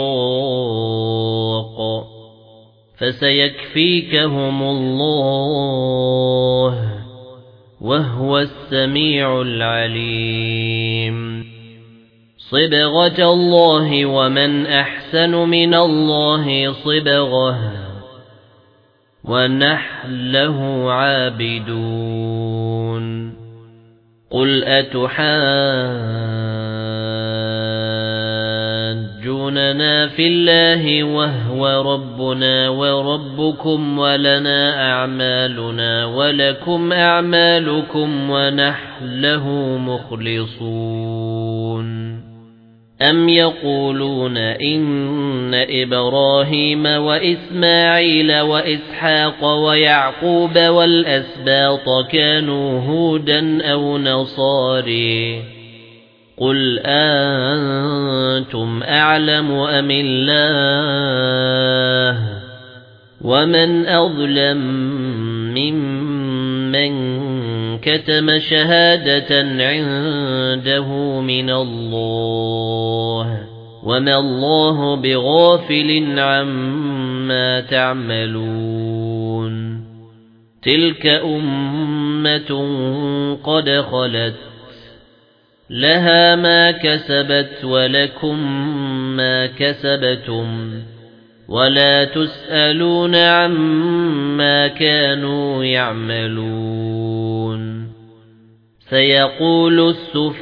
شقاق فسيكفيكهم الله وهو السميع العليم صبغة الله ومن أحسن من الله صبغة ونحن له عابدون قل أتحاجوننا في الله وهو ربنا وربكم ولنا أعمالنا ولكم أعمالكم ونحن له مخلصون أم يقولون إن إبراهيم وإسماعيل وإسحاق ويعقوب والأسباط كانوا هودا أو نصاري قل أنتم أعلم أم الله ومن أظلم ممن كتم شهادة عنده من الله وما الله بغافل عما تعملون تلك أمة قد خلت لها ما كسبت ولكم ما كسبتم ولا تسألون عما كانوا يعملون سيقول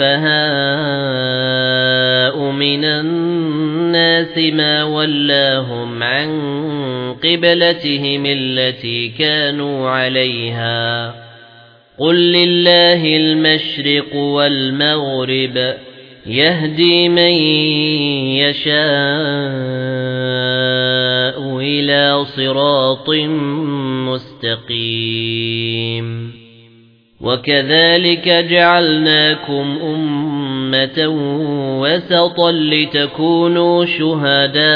السفهاء من الناس ما ولاهم عن قبلتهم التي كانوا عليها قل لله المشرق والمغرب يهدي من يشاء إلى صراط مستقيم وكذلك جعلناكم أمة وسطا لتكونوا شهداء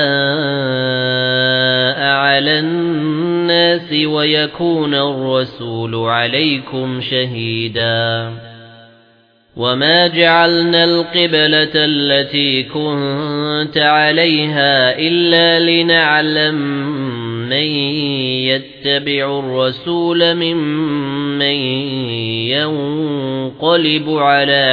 على الناس ويكون الرسول عليكم شهيدا وما جعلنا القبلة التي كنت عليها إلا لنعلم من يتبع الرسول ممن ينقلب على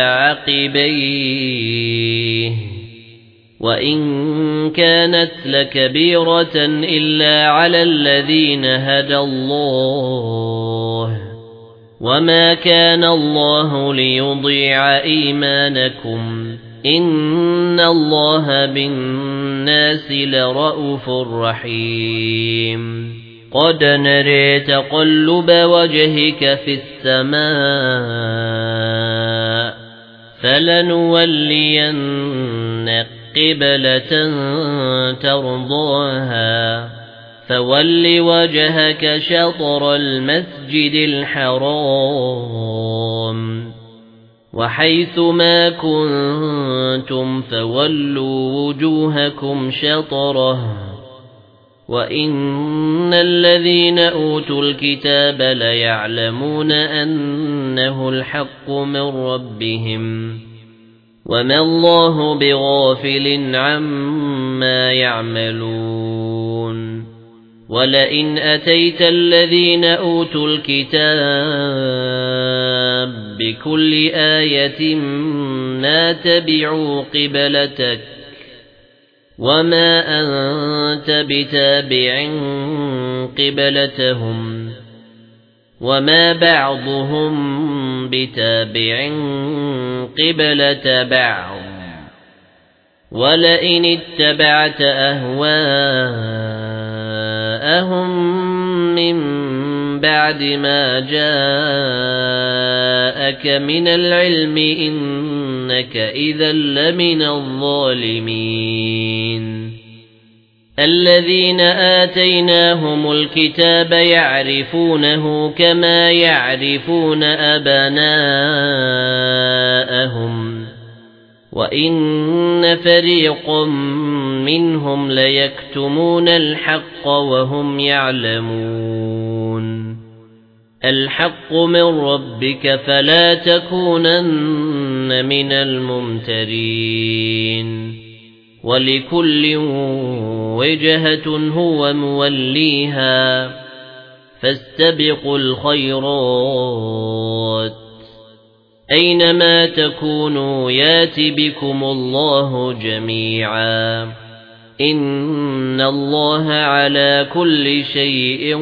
عقبيه وإن كانت لكبيرة إلا على الذين هدى الله وما كان الله ليضيع إيمانكم إن الله بالناس لرءوف رحيم قد نرى تقلب وجهك في السماء فلنولينك قبلة ترضاها فول وجهك شطر المسجد الحرام وحيث ما كنتم فولوا وجوهكم شطره وإن الذين أوتوا الكتاب ليعلمون أنه الحق من ربهم وما الله بغافل عما يعملون ولئن أتيت الذين أوتوا الكتاب بكل آية ما تبعوا قبلتك وما أنت بتابع قبلتهم وما بعضهم بتابع قبلة بعض ولئن اتبعت أهواءهم من بعد ما جاءك من العلم إنك إذا لمن الظالمين الذين آتيناهم الكتاب يعرفونه كما يعرفون أبناءهم وإن فريقا منهم ليكتمون الحق وهم يعلمون الحق من ربك فلا تكونن من الممترين ولكل وجهة هو موليها فاستبقوا الخيرات أينما تكونوا يات بكم الله جميعا إن الله على كل شيء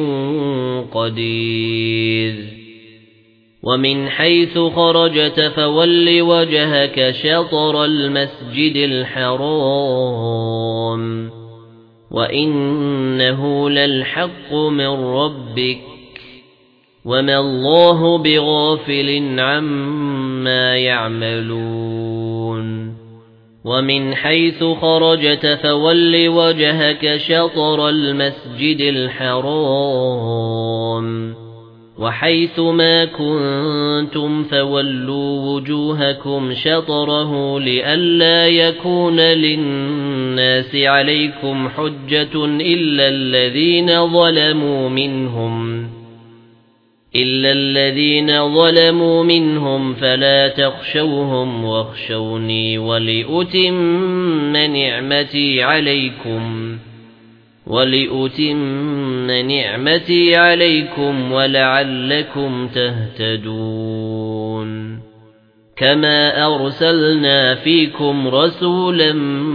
قدير ومن حيث خرجت فول وجهك شطر المسجد الحرام وإنه للحق من ربك وما الله بغافل عما يعملون ومن حيث خرجت فول وجهك شطر المسجد الحرام وحيث ما كنتم فولوا وجوهكم شطره لئلا يكون للناس عليكم حجة إلا الذين ظلموا منهم فلا تخشوهم واخشوني ولأتم نعمتي عليكم ولعلكم تهتدون كما أرسلنا فيكم رسولا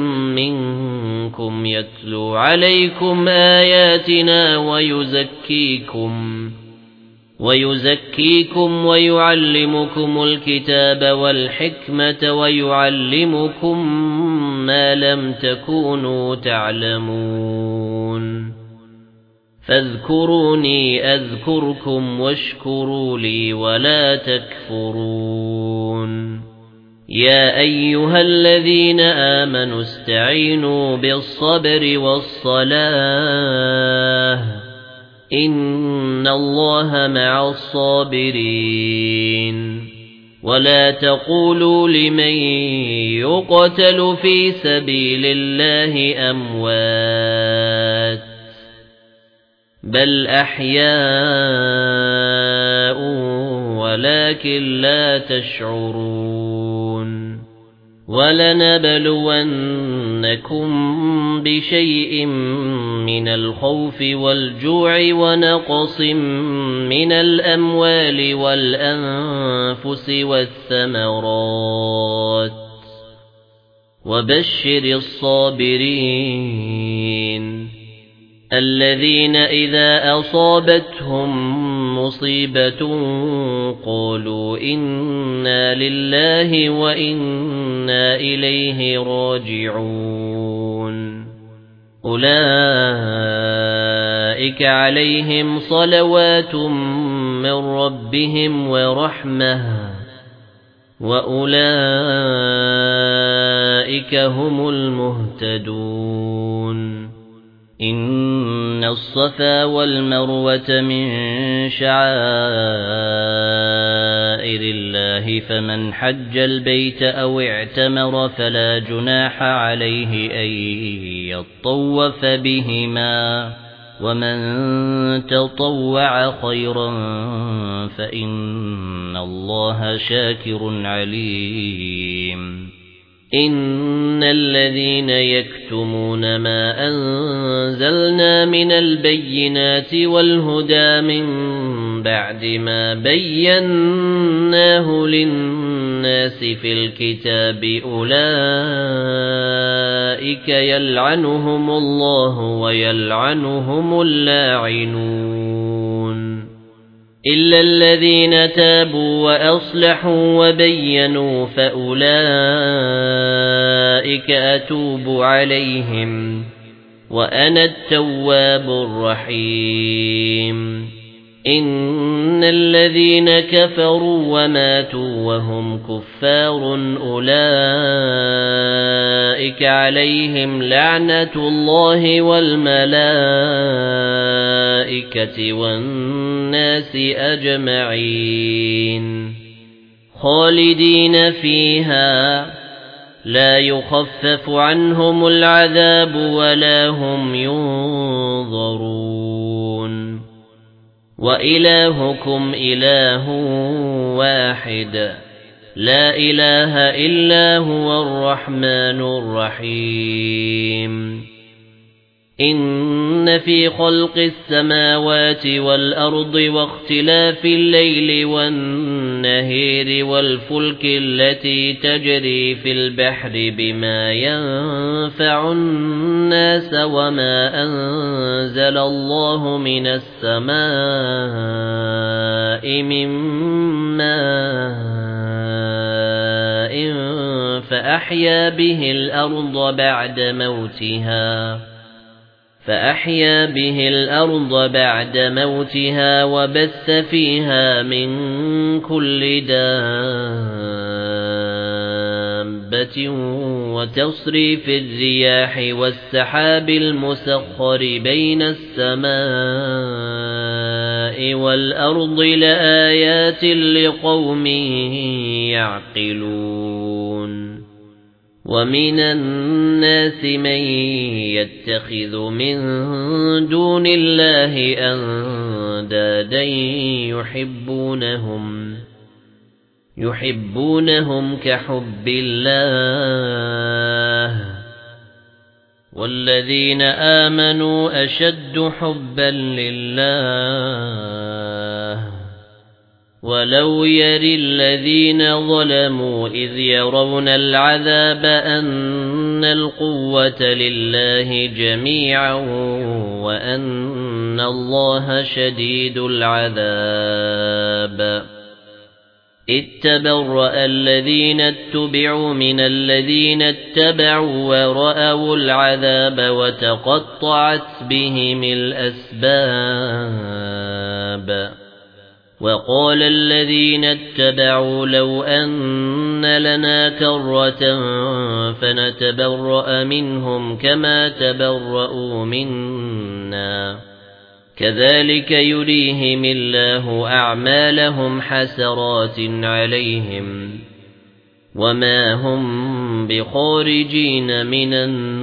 منكم يتلو عليكم آياتنا ويزكيكم ويعلمكم الكتاب والحكمة ويعلمكم ما لم تكونوا تعلمون فاذكروني أذكركم واشكروا لي ولا تكفرون يا أيها الذين آمنوا استعينوا بالصبر والصلاة إن الله مع الصابرين ولا تقولوا لمن يقتل في سبيل الله أموات بل أحياء ولكن لا تشعرون ولنبلونكم بشيء من الخوف والجوع ونقص من الأموال والأنفس والثمرات وبشر الصابرين الذين إذا أصابتهم مصيبة قالوا إنا لله وإنا إليه راجعون أولئك عليهم صلوات من ربهم ورحمة وأولئك هم المهتدون إن الصفا والمروة من شعائر الله فمن حج البيت أو اعتمر فلا جناح عليه أن يطوف بهما ومن تطوع خيرا فإن الله شاكر عليم إن الذين يكتمون ما أنزلنا من البينات والهدى من بعد ما بيناه للناس في الكتاب أولئك يلعنهم الله ويلعنهم اللاعنون إلا الذين تابوا وأصلحوا وبينوا فأولئك أتوب عليهم وأنا التواب الرحيم إن الذين كفروا وماتوا وهم كفار أولئك عليهم لعنة الله والملائكة والناس أجمعين خالدين فيها لا يخفف عنهم العذاب ولا هم ينظرون وإلهكم إله واحد لا إله إلا هو الرحمن الرحيم إن في خلق السماوات والأرض واختلاف الليل والنهار والفلك التي تجري في البحر بما ينفع الناس وما أنزل الله من السماء من ماء فأحيا به الأرض بعد موتها وبث فيها من كل دابة وتصريف الرياح والسحاب المسخر بين السماء والأرض لآيات لقوم يعقلون ومن الناس من يتخذ من دون الله أندادا يحبونهم كحب الله والذين آمنوا أشد حبا لله ولو يري الذين ظلموا إذ يرون العذاب أن القوة لله جميعا وأن الله شديد العذاب إذ تبرأ الذين اتبعوا من الذين اتبعوا ورأوا العذاب وتقطعت بهم الأسباب وقال الذين اتبعوا لو أن لنا كرة فنتبرأ منهم كما تبرأوا منا كذلك يريهم الله أعمالهم حسرات عليهم وما هم بخارجين من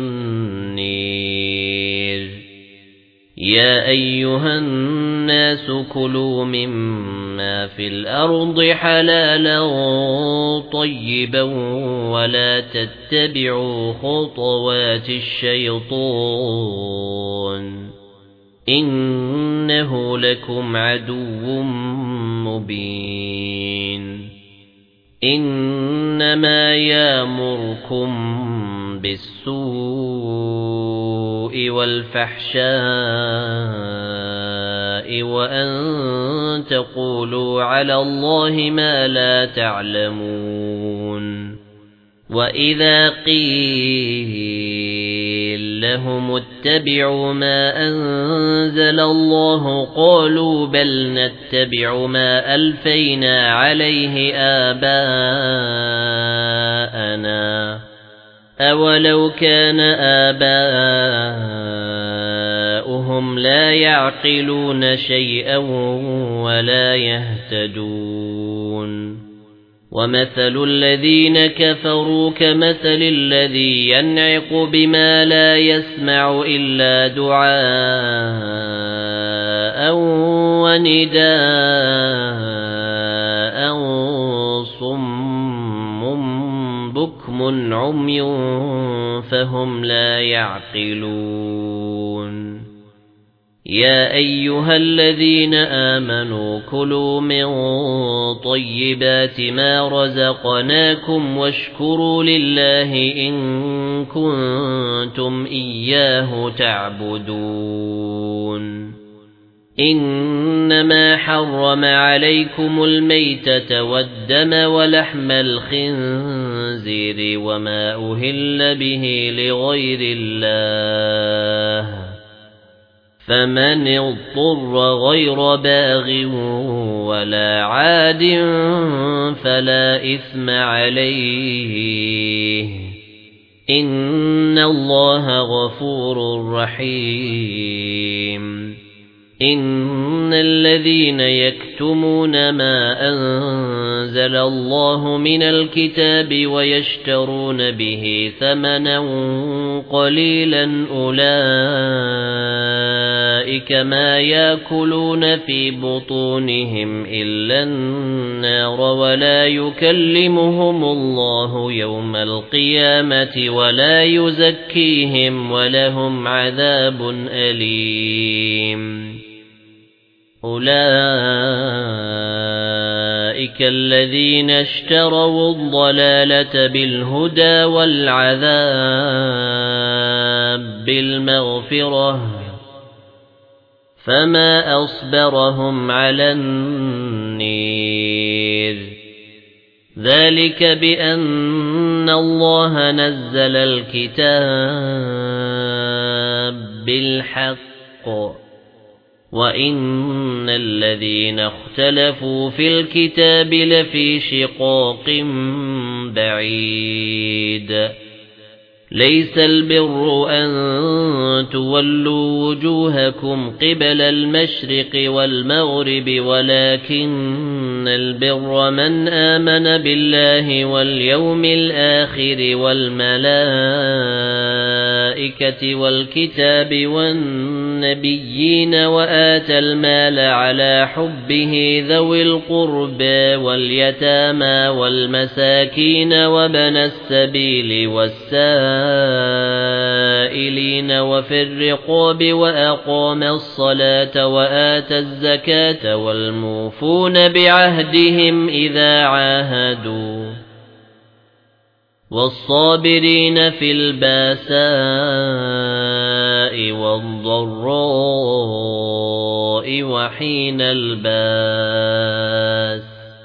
النير يا أيها الناس كلوا مما في الأرض حلالا طيبا ولا تتبعوا خطوات الشيطان إنه لكم عدو مبين إنما يأمركم بالسوء والفحشاء وأن تقولوا على الله ما لا تعلمون وإذا قيل لهم اتبعوا ما أنزل الله قالوا بل نتبع ما ألفينا عليه آباءنا أولو كان آباؤهم لا يعقلون شيئا ولا يهتدون ومثل الذين كفروا كمثل الذي ينعق بما لا يسمع إلا دعاء ونداء صم بكم عمي فهم لا يعقلون يا أيها الذين آمنوا كلوا من طيبات ما رزقناكم واشكروا لله إن كنتم إياه تعبدون إنما حرم عليكم الميتة والدم ولحم الخنزير وما أهل به لغير الله فمن اضطر غير باغ ولا عاد فلا إثم عليه إن الله غفور رحيم إن الذين يكتمون ما أنزل الله من الكتاب ويشترون به ثمنا قليلا أولئك ما يأكلون في بطونهم إلا النار ولا يكلمهم الله يوم القيامة ولا يزكيهم ولهم عذاب أليم أولئك الذين اشتروا الضلالة بالهدى والعذاب بالمغفرة فما أصبرهم على النير ذلك بأن الله نزل الكتاب بالحق وإن الذين اختلفوا في الكتاب لفي شقاق بعيد ليس البر أن تولوا وجوهكم قبل المشرق والمغرب ولكن البر من آمن بالله واليوم الآخر والملائكة والكتاب والنبيين وآتى المال على حبه ذوي القربى واليتامى والمساكين وابن السبيل والسائلين السائلين وفي الرقاب وأقام الصلاة وآتى الزكاة والموفون بعهدهم إذا عاهدوا والصابرين في الباساء والضراء وحين الباس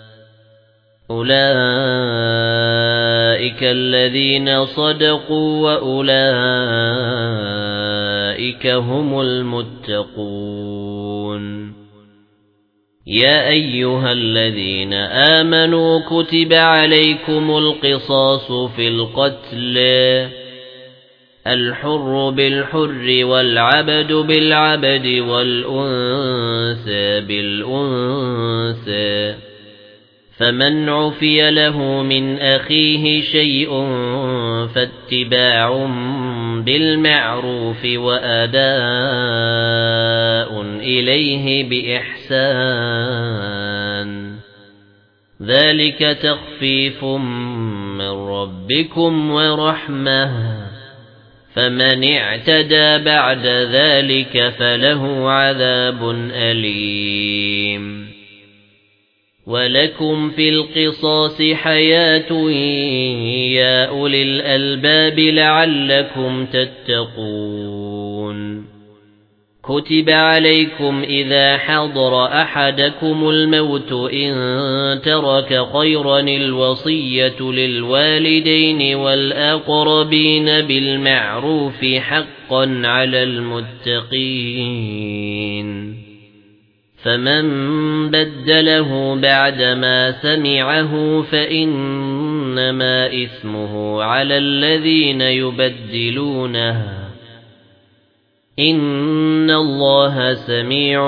أولئك الذين صدقوا وأولئك هم المتقون يا أيها الذين آمنوا كتب عليكم القصاص في القتل الحر بالحر والعبد بالعبد والأنثى بالأنثى فمن عفي له من أخيه شيء فاتباع بالمعروف وأداء إليه بإحسان ذلك تخفيف من ربكم ورحمة فمن اعتدى بعد ذلك فله عذاب أليم ولكم في القصاص حياة يا أولي الألباب لعلكم تتقون كتب عليكم إذا حضر أحدكم الموت إن ترك خيرا الوصية للوالدين والأقربين بالمعروف حقا على المتقين فمن بدله بعدما سمعه فإنما إثمه على الذين يبدلونه إن الله سميع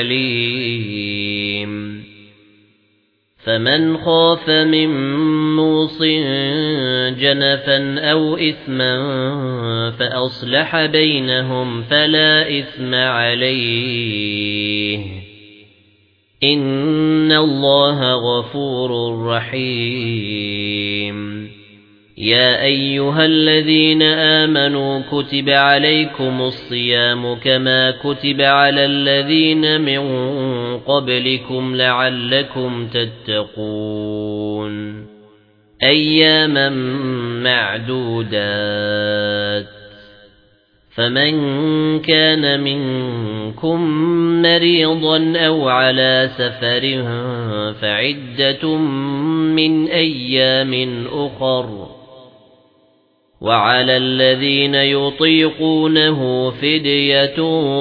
عليم فمن خاف من موص جنفا أو إثما فأصلح بينهم فلا إثم عليه إن الله غفور رحيم يا أيها الذين آمنوا كتب عليكم الصيام كما كتب على الذين من قبلكم لعلكم تتقون أياما معدودات فمن كان منكم مريضا أو على سفر فعدة من أيام أخر وعلى الذين يطيقونه فدية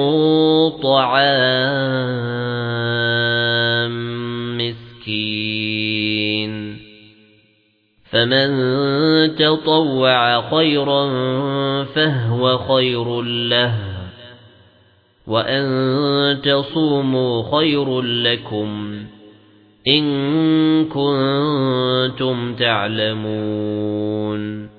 طعام مسكين فمن تطوع خيرا فهو خير له وأن تصوموا خير لكم إن كنتم تعلمون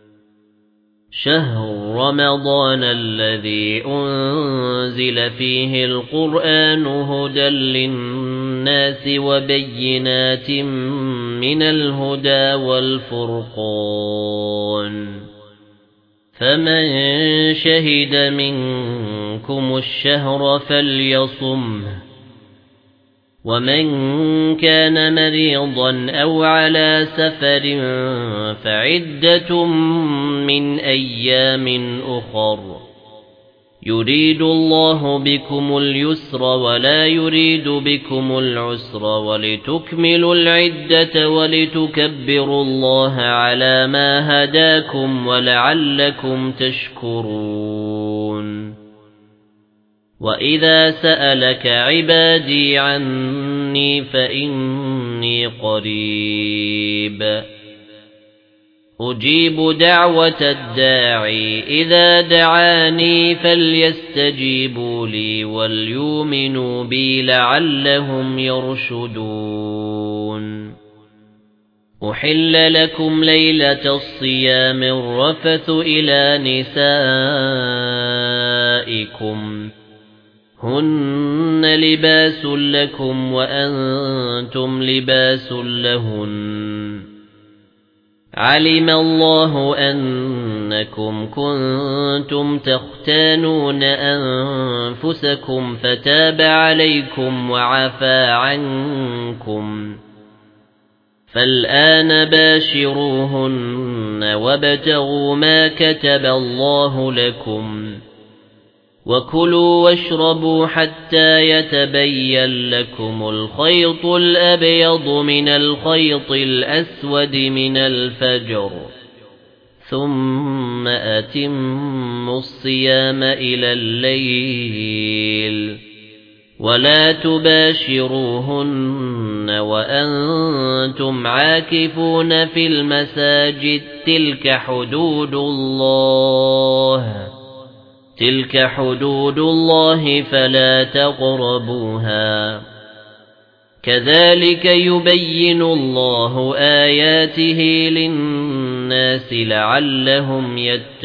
شهر رمضان الذي أنزل فيه القرآن هدى للناس وبينات من الهدى والفرقان فمن شهد منكم الشهر فليصمه ومن كان مريضا أو على سفر فعدة من أيام أخر يريد الله بكم اليسر ولا يريد بكم العسر ولتكملوا العدة ولتكبروا الله على ما هداكم ولعلكم تشكرون وإذا سألك عبادي عني فإني قريب أجيب دعوة الداعي إذا دعاني فليستجيبوا لي وليؤمنوا بي لعلهم يرشدون أحل لكم ليلة الصيام الرفث إلى نسائكم هن لباس لكم وأنتم لباس لهن علم الله أنكم كنتم تختانون أنفسكم فتاب عليكم وعفى عنكم فالآن باشروهن وابتغوا ما كتب الله لكم وكلوا واشربوا حتى يتبين لكم الخيط الأبيض من الخيط الأسود من الفجر ثم أتموا الصيام إلى الليل ولا تباشروهن وأنتم عاكفون في المساجد تلك حدود الله فلا تقربوها كذلك يبين الله آياته للناس لعلهم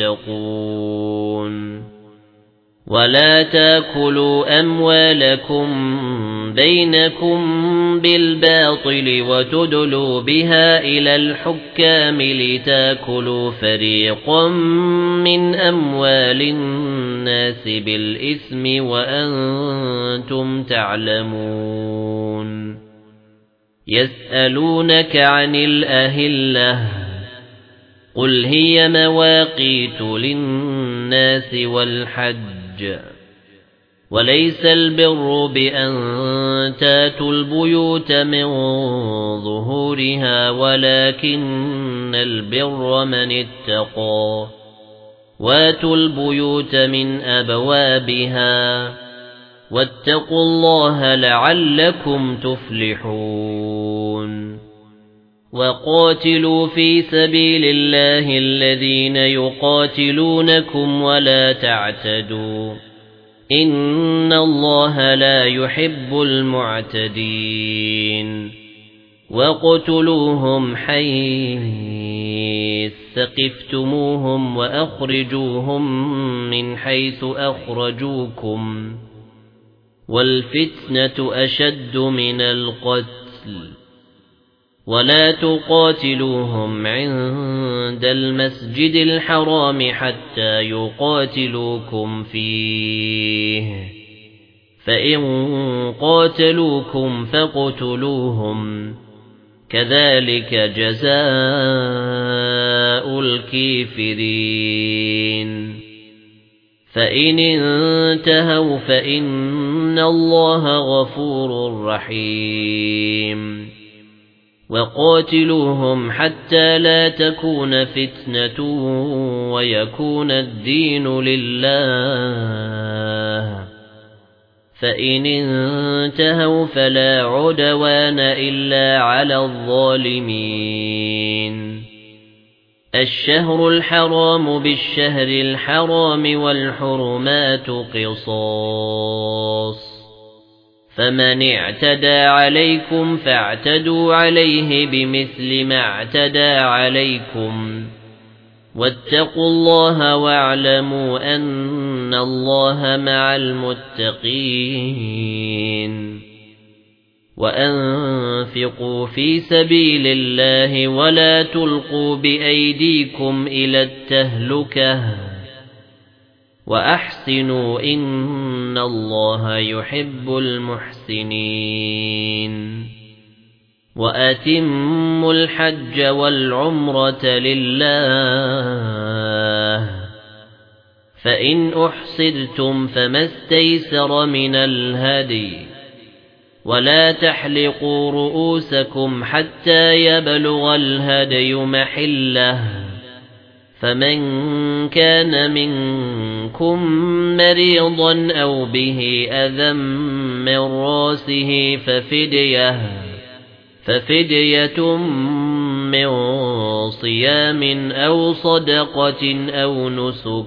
يتقون ولا تاكلوا أموالكم بينكم بالباطل وتدلوا بها إلى الحكام لتاكلوا فريقا من أموال الناس بالإثم وأنتم تعلمون يسألونك عن الأهلة قل هي مواقيت للناس والحج وليس البر بأن تاتوا البيوت من ظهورها ولكن البر من اتقى واتوا البيوت من أبوابها واتقوا الله لعلكم تفلحون وقاتلوا في سبيل الله الذين يقاتلونكم ولا تعتدوا إن الله لا يحب المعتدين وقتلوهم حيث ثقفتموهم وأخرجوهم من حيث أخرجوكم والفتنة أشد من القتل ولا تقاتلوهم عند المسجد الحرام حتى يقاتلوكم فيه فإن قاتلوكم فاقتلوهم كذلك جزاء الكافرين فإن انتهوا فإن الله غفور رحيم وقاتلوهم حتى لا تكون فتنة ويكون الدين لله فإن انتهوا فلا عدوان إلا على الظالمين الشهر الحرام بالشهر الحرام والحرمات قصاص فمن اعتدى عليكم فاعتدوا عليه بمثل ما اعتدى عليكم واتقوا الله واعلموا أن الله مع المتقين وأنفقوا في سبيل الله ولا تلقوا بأيديكم إلى التهلكة وأحسنوا إن الله يحب المحسنين وأتموا الحج والعمرة لله فإن أحصرتم فما استيسر من الهدي ولا تحلقوا رؤوسكم حتى يبلغ الهدي محله فمن كان منكم مريضا أو به أذى من راسه ففدية من صيام أو صدقة أو نسك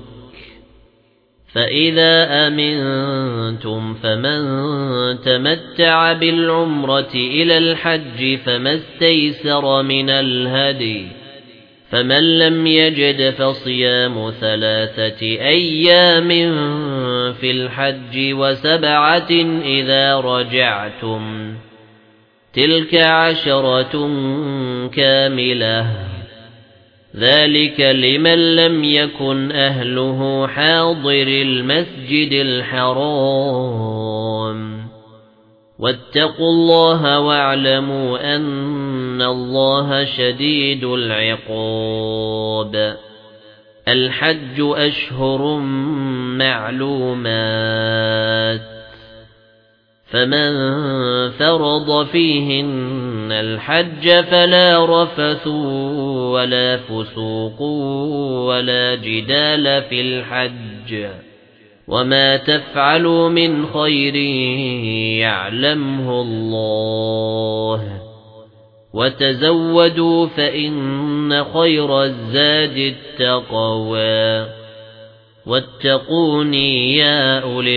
فإذا أمنتم فمن تمتع بالعمرة إلى الحج فما استيسر من الهدي فمن لم يجد فصيام 3 أيام في الحج و7 إذا رجعتم تلك 10 كاملة ذلك لمن لم يكن أهله حاضر المسجد الحرام واتقوا الله واعلموا أن الله شديد العقاب الحج أشهر معلومات فمن فرض فيهن الحج فلا رفث ولا فسوق ولا جدال في الحج وما تفعلوا من خير يعلمه الله وتزودوا فإن خير الزاد التقوى واتقوني يا أولي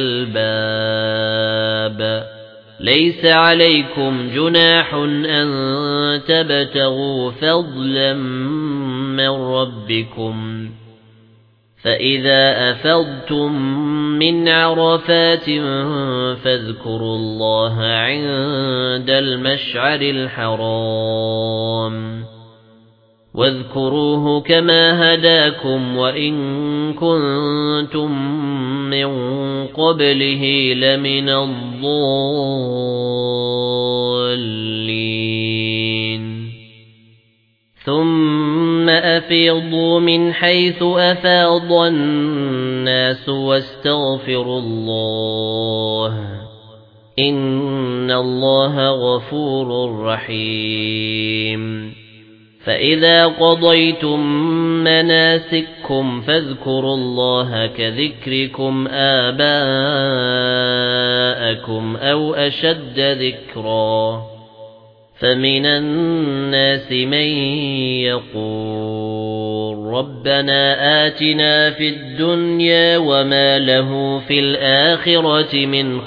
الألباب ليس عليكم جناح أن تبتغوا فضلا من ربكم فإذا أفضتم من عرفات فاذكروا الله عند المشعر الحرام واذكروه كما هداكم وإن كنتم من قبله لمن الضالين ثم أفيضوا من حيث أفاض الناس واستغفروا الله إن الله غفور رحيم فإذا قضيتم مناسككم فاذكروا الله كذكركم آباءكم أو أشد ذكرًا فمن الناس من يقول ربنا آتنا في الدنيا وما له في الآخرة من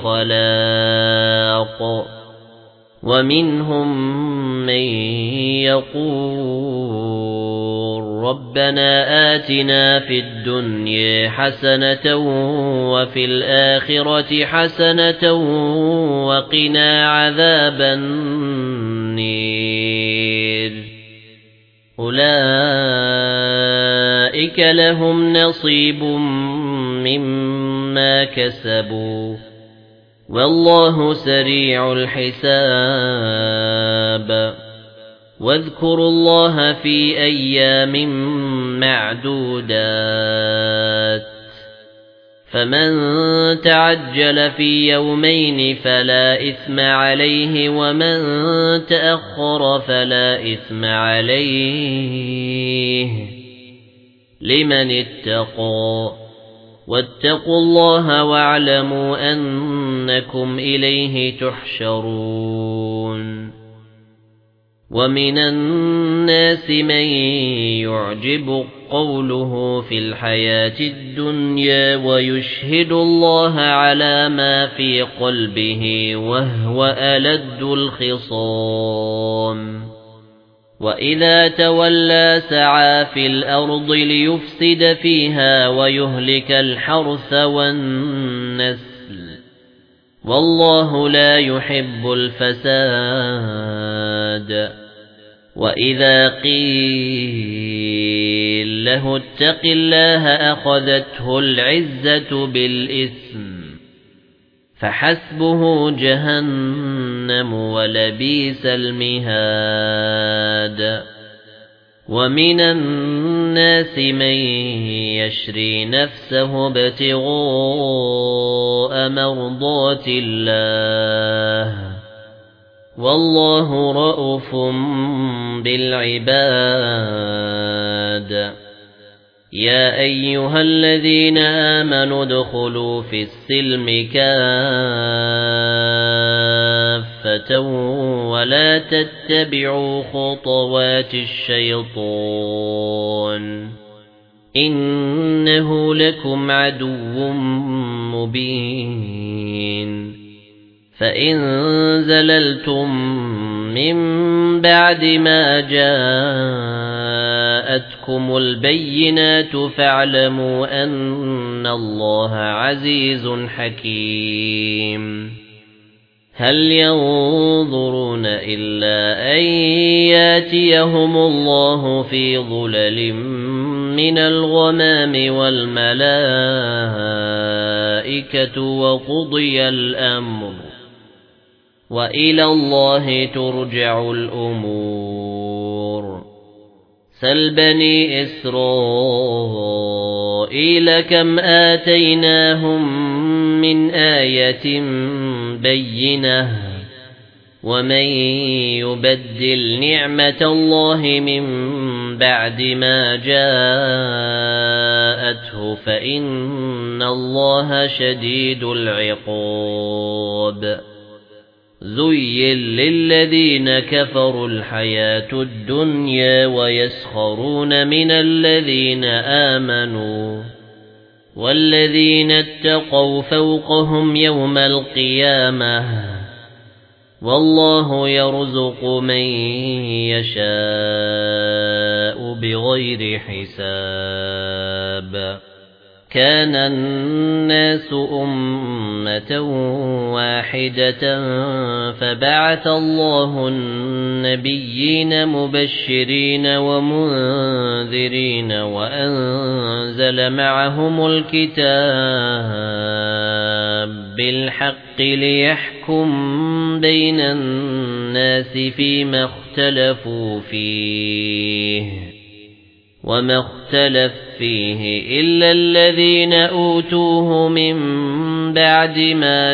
خلاق ومنهم من يقول ربنا آتنا في الدنيا حسنة وفي الآخرة حسنة وقنا عذاب النير أولئك لهم نصيب مما كسبوا والله سريع الحساب واذكروا الله في أيام معدودات فمن تعجل في يومين فلا إثم عليه ومن تأخر فلا إثم عليه لمن اتقى واتقوا الله واعلموا أنكم إليه تحشرون ومن الناس من يعجب قوله في الحياة الدنيا ويشهد الله على ما في قلبه وهو ألد الخصام وإذا تولى سعى في الأرض ليفسد فيها ويهلك الحرث والنسل والله لا يحب الفساد وإذا قيل له اتق الله أخذته العزة بالإثم فحسبه جهنم ولبئس المهاد ومن الناس من يشري نفسه ابتغاء مرضات الله والله رؤوف بالعباد يا أيها الذين آمنوا ادخلوا في السلم كافة ولا تتبعوا خطوات الشيطان إنه لكم عدو مبين فإن زللتم من بعد ما جاءتكم البينات فاعلموا أن الله عزيز حكيم هل ينظرون إلا أن ياتيهم الله في ظلل من الغمام والملائكة وقضي الأمر وإلى الله ترجع الأمور سل بني إسرائيل كم آتيناهم من آية بينة ومن يبدل نعمة الله من بعد ما جاءته فإن الله شديد العقاب زين للذين كفروا الحياة الدنيا ويسخرون من الذين آمنوا والذين اتقوا فوقهم يوم القيامة والله يرزق من يشاء بغير حساب كان الناس أمة واحدة فبعث الله النبيين مبشرين ومنذرين وأنزل معهم الكتاب بالحق ليحكم بين الناس فيما اختلفوا فيه وما اختلف فيه إلا الذين أوتوه من بعد ما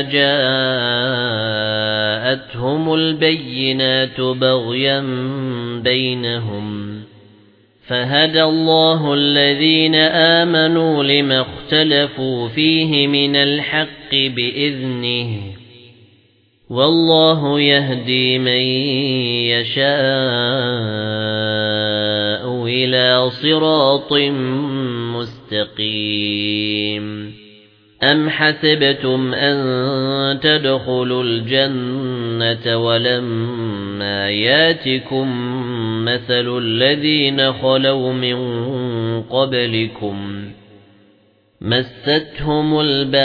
جاءتهم البينات بغيا بينهم فهدى الله الذين آمنوا لما اختلفوا فيه من الحق بإذنه والله يهدي من يشاء إلى صراط مستقيم أم حسبتم أن تدخلوا الجنة ولما ياتكم مثل الذين خلوا من قبلكم مستهم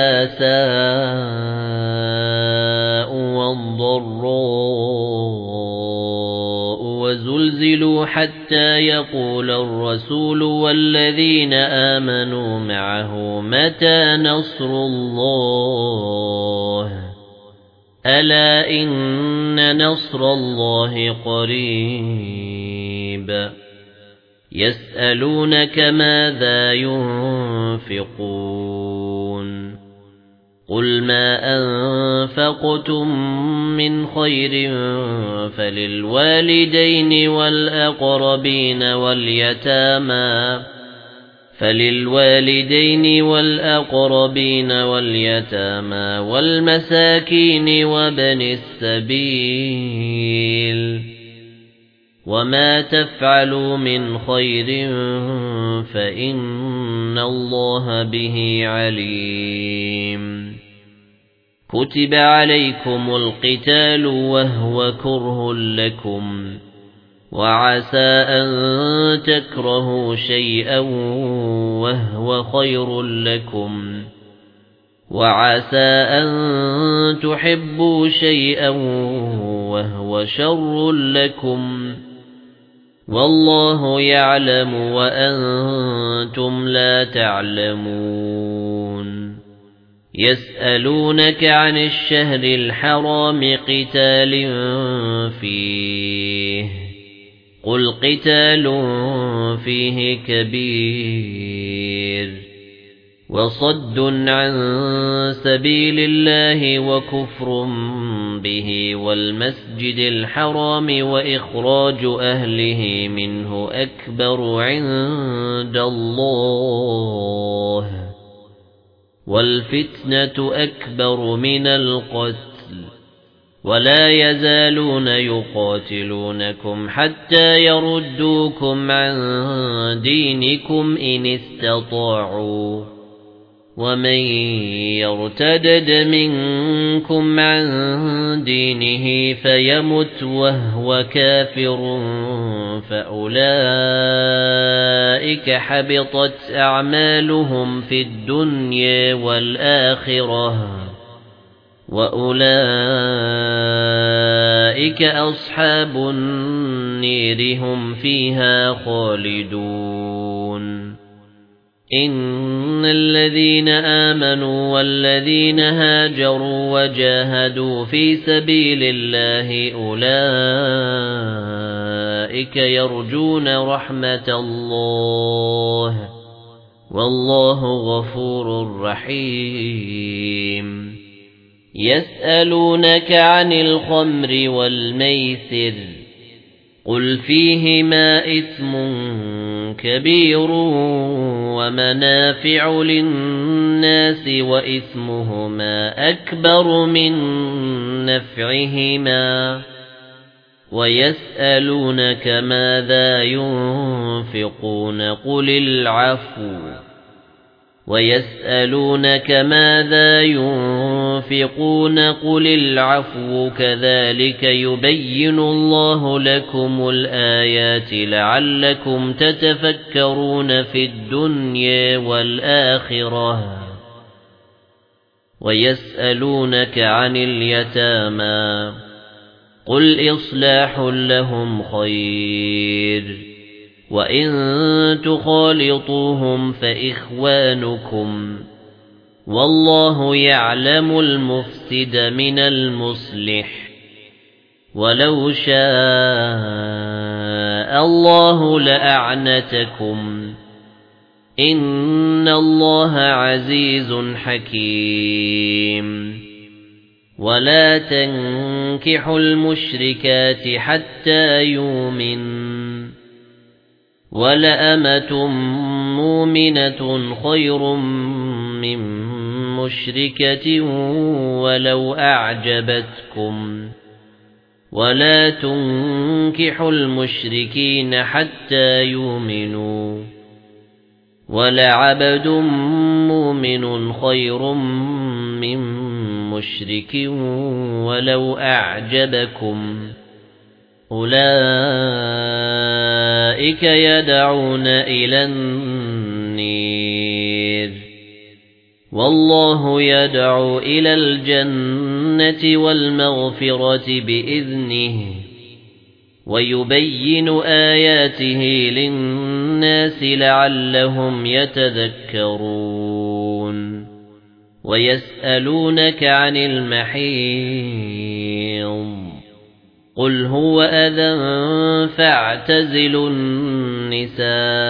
الباساء والضراء وزلزلوا حتى يقول الرسول والذين آمنوا معه متى نصر الله ألا إن نصر الله قريب يسألونك ماذا ينفقون قل ما أنفقتم من خير فللوالدين والأقربين واليتامى والمساكين وابن السبيل وما تفعلوا من خير فإن الله به عليم كتب عليكم القتال وهو كره لكم وعسى أن تكرهوا شيئا وهو خير لكم وعسى أن تحبوا شيئا وهو شر لكم والله يعلم وأنتم لا تعلمون يسألونك عن الشهر الحرام قتال فيه قل قتال فيه كبير وصد عن سبيل الله وكفر به والمسجد الحرام وإخراج أهله منه أكبر عند الله والفتنة أكبر من القتل ولا يزالون يقاتلونكم حتى يردوكم عن دينكم إن استطاعوا ومن يرتدد منكم عن دينه فيمت وهو كافر فأولئك حبطت أعمالهم في الدنيا والآخرة وأولئك أصحاب النير هم فيها خالدون إن الذين آمنوا والذين هاجروا وجاهدوا في سبيل الله أولئك يرجون رحمة الله والله غفور رحيم يسألونك عن الخمر والميسر قل فيهما إثم كبير ومنافع للناس وإثمهما أكبر من نفعهما ويسألونك ماذا ينفقون قل العفو كذلك يبين الله لكم الآيات لعلكم تتفكرون في الدنيا والآخرة ويسألونك عن اليتامى قل إصلاح لهم خير وإن تخالطوهم فإخوانكم والله يعلم المفسد من المصلح ولو شاء الله لأعنتكم إن الله عزيز حكيم ولا تنكحوا المشركات حتى يؤمنوا ولأمة مؤمنة خير من مشركة ولو أعجبتكم ولا تنكحوا المشركين حتى يؤمنوا ولعبد مؤمن خير من مشرك ولو أعجبكم أولئك يدعون إلى النير والله يدعو إلى الجنة والمغفرة بإذنه ويبين آياته للناس لعلهم يتذكرون ويسألونك عن المحيض قل هو أذى فاعتزلوا النساء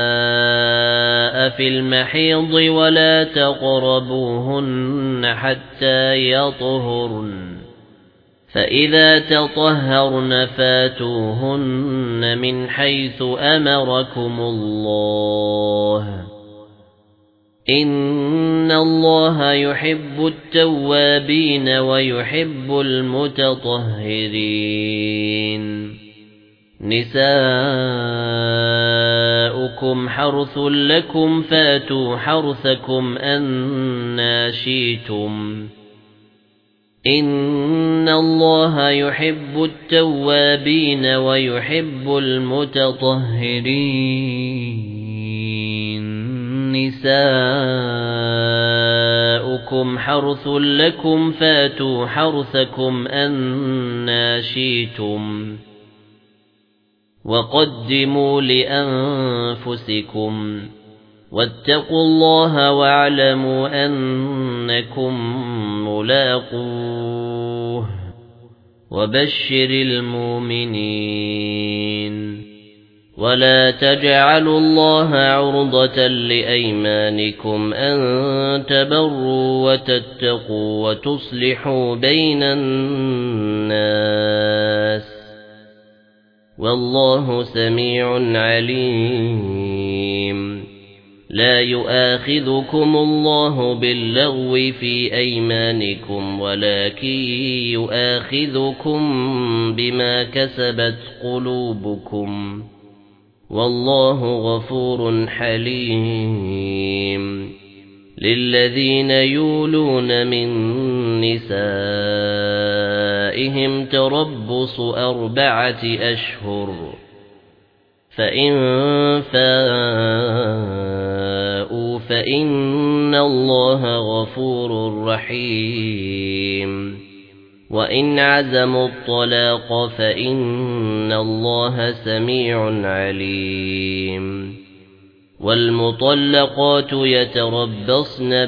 في المحيض ولا تقربوهن حتى يطهرن فإذا تطهرن فاتوهن من حيث أمركم الله إن الله يحب التوابين ويحب المتطهرين نساؤكم حرث لكم فاتوا حرثكم أنى شئتم إن الله يحب التوابين ويحب المتطهرين نساؤكم حرث لكم فاتوا حرثكم أنى شئتم وقدموا لأنفسكم واتقوا الله واعلموا أنكم ملاقوه وبشر المؤمنين ولا تجعلوا الله عرضة لأيمانكم أن تبروا وتتقوا وتصلحوا بين الناس والله سميع عليم لا يؤاخذكم الله باللغو في أيمانكم ولكن يؤاخذكم بما كسبت قلوبكم والله غفور حليم للذين يولون من نسائهم تربص 4 أشهر فإن فاءوا فإن الله غفور رحيم وإن عزموا الطلاق فإن الله سميع عليم والمطلقات يتربصن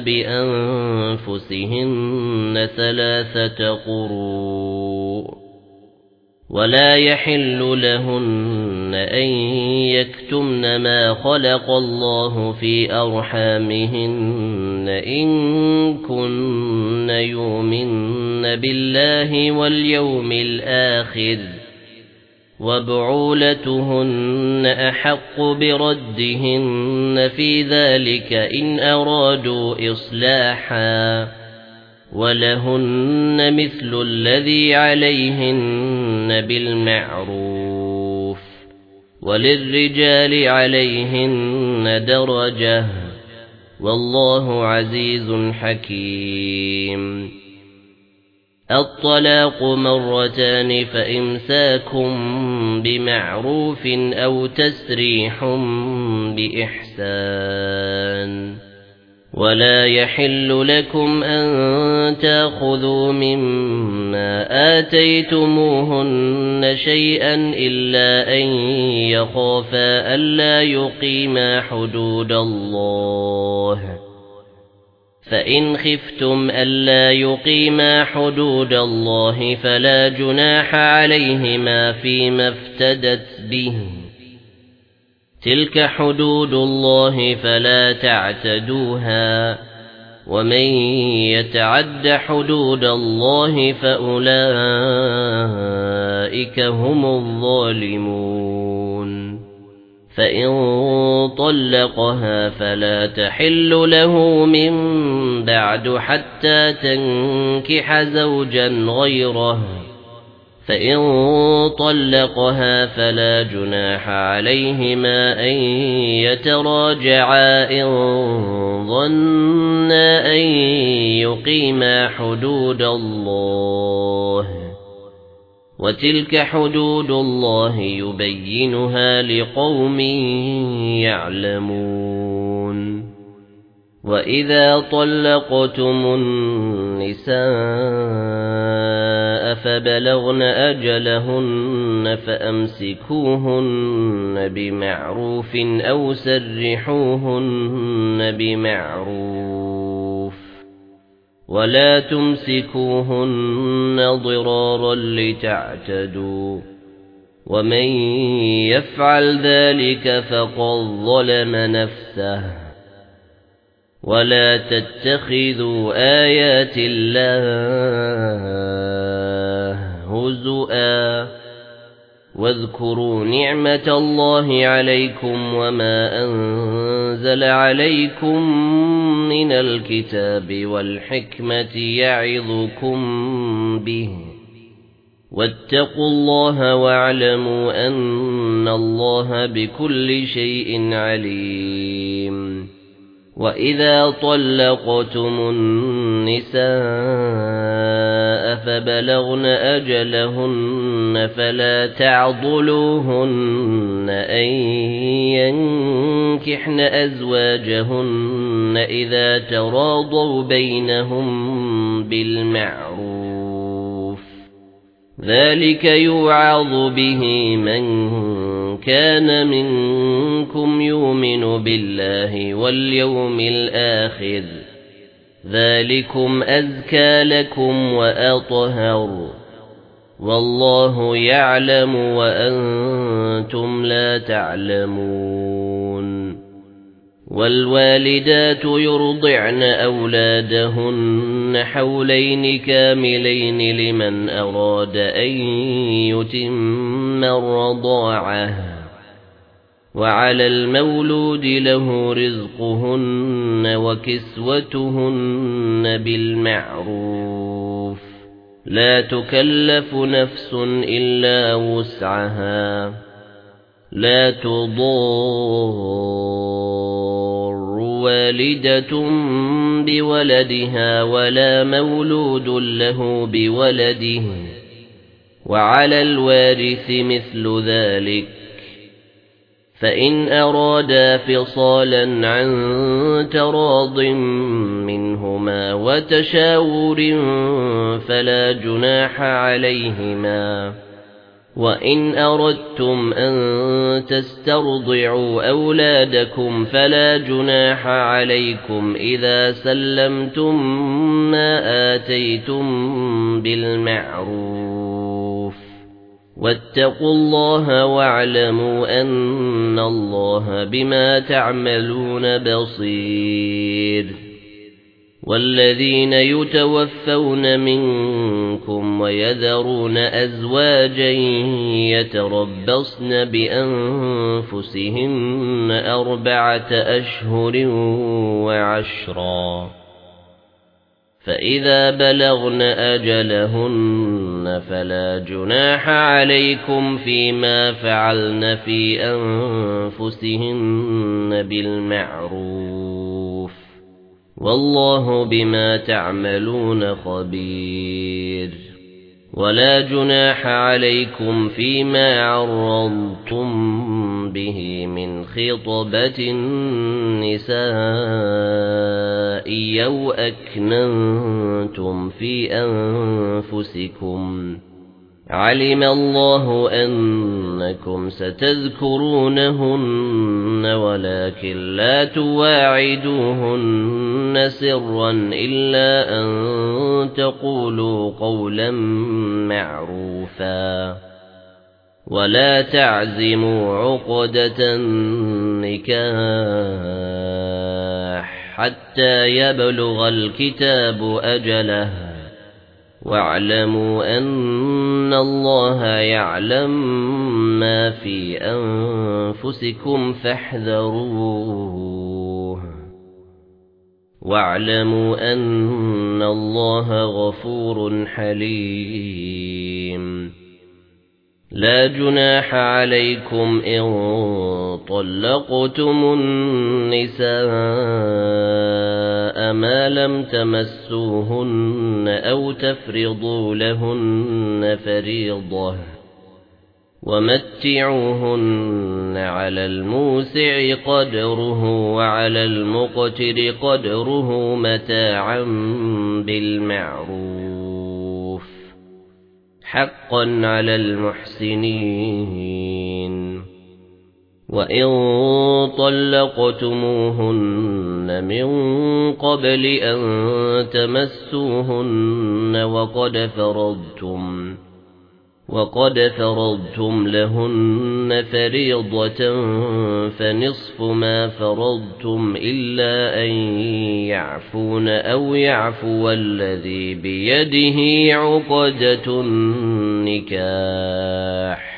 بأنفسهن 3 قروء ولا يحل لهن أن يكتمن ما خلق الله في أرحامهن إن كن يؤمن بالله واليوم الآخر وبعولتهن أحق بردهن في ذلك إن أرادوا إصلاحا ولهن مثل الذي عليهن بالمعروف وللرجال عليهن درجة والله عزيز حكيم الطلاق 2 مرتان فإمساكم بمعروف أو تسريح بإحسان ولا يحل لكم أن تأخذوا مما آتيتموهن شيئا إلا أن يخافا ألا يقيما حدود الله فإن خفتم ألا يقيما حدود الله فلا جناح عليهما فيما افتدت به تلك حدود الله فلا تعتدوها ومن يتعد حدود الله فأولئك هم الظالمون فإن طلقها فلا تحل له من بعد حتى تنكح زوجا غيره فإن طلقها فلا جناح عليهما أن يتراجعا إن ظنا أن يقيما حدود الله وتلك حدود الله يبينها لقوم يعلمون وإذا طلقتم النساء فبلغن أجلهن فأمسكوهن بمعروف أو سرحوهن بمعروف ولا تمسكوهن ضرارا لتعتدوا ومن يفعل ذلك فقد ظلم نفسه ولا تتخذوا آيات الله هزؤا واذكروا نعمة الله عليكم وما أنزل عليكم من الكتاب والحكمة يعظكم به واتقوا الله واعلموا أن الله بكل شيء عليم وإذا طلقتم النساء فبلغن أجلهن فلا تعضلوهن أن ينكحن أزواجهن إذا تراضوا بينهم بالمعروف ذلك يوعظ به من كان منكم يؤمن بالله واليوم الآخر ذلكم أزكى لكم وأطهر والله يعلم وأنتم لا تعلمون والوالدات يرضعن أولادهن حولين كاملين لمن أراد أن يتم الرضاعة وعلى المولود له رزقهن وكسوتهن بالمعروف لا تكلف نفس إلا وسعها لا تضار والدة بولدها ولا مولود له بولده وعلى الوارث مثل ذلك فإن أرادا فصالا عن تراض منهما وتشاور فلا جناح عليهما وإن أردتم أن تسترضعوا أولادكم فلا جناح عليكم إذا سلمتم ما آتيتم بالمعروف واتقوا الله واعلموا أن الله بما تعملون بصير والذين يتوفون منكم ويذرون أزواجا يتربصن بأنفسهن 4 أشهر و10 فإذا بلغن أجلهن فلا جناح عليكم فيما فعلن في أنفسهن بالمعروف والله بما تعملون خبير ولا جناح عليكم فيما عرضتم به من خطبة النساء أو أكننتم في أنفسكم علم الله أنكم ستذكرونهن ولكن لا تواعدوهن سرا إلا أن تقولوا قولا معروفا ولا تعزموا عقدة النكاح حتى يبلغ الكتاب أجله واعلموا أن الله يعلم ما في أنفسكم فاحذروه واعلموا أن الله غفور حليم لا جناح عليكم إن طلقتم النساء ما لم تمسوهن أو تفرضوا لهن فريضة ومتعوهن على الموسع قدره وعلى المقتر قدره متاعا بالمعروف حقا على المحسنين وإن طلقتموهن من قبل أن تمسوهن وقد فرضتم لهن فريضة فنصف ما فرضتم إلا أن يعفون أو يعفو الذي بيده عقدة النكاح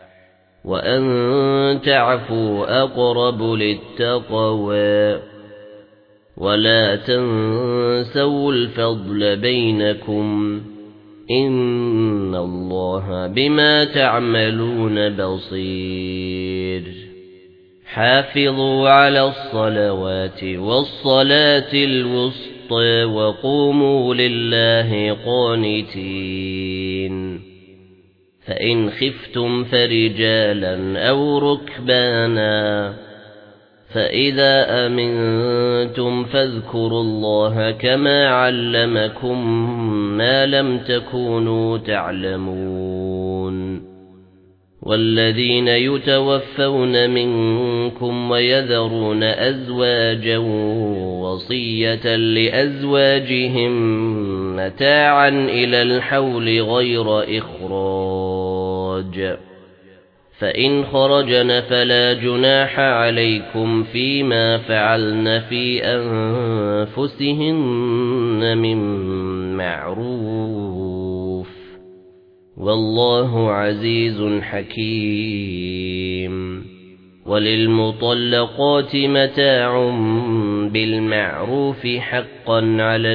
وأن تعفوا أقرب للتقوى ولا تنسوا الفضل بينكم إن الله بما تعملون بصير حافظوا على الصلوات والصلاة الوسطى وقوموا لله قانتين فإن خفتم فرجالا أو ركبانا فإذا أمنتم فاذكروا الله كما علمكم ما لم تكونوا تعلمون والذين يتوفون منكم ويذرون أزواجا وصية لأزواجهم متاعا إلى الحول غير إخراج فإن خرجن فلا جناح عليكم فيما فعلن في أنفسهن من معروف والله عزيز حكيم وللمطلقات متاع بالمعروف حقا على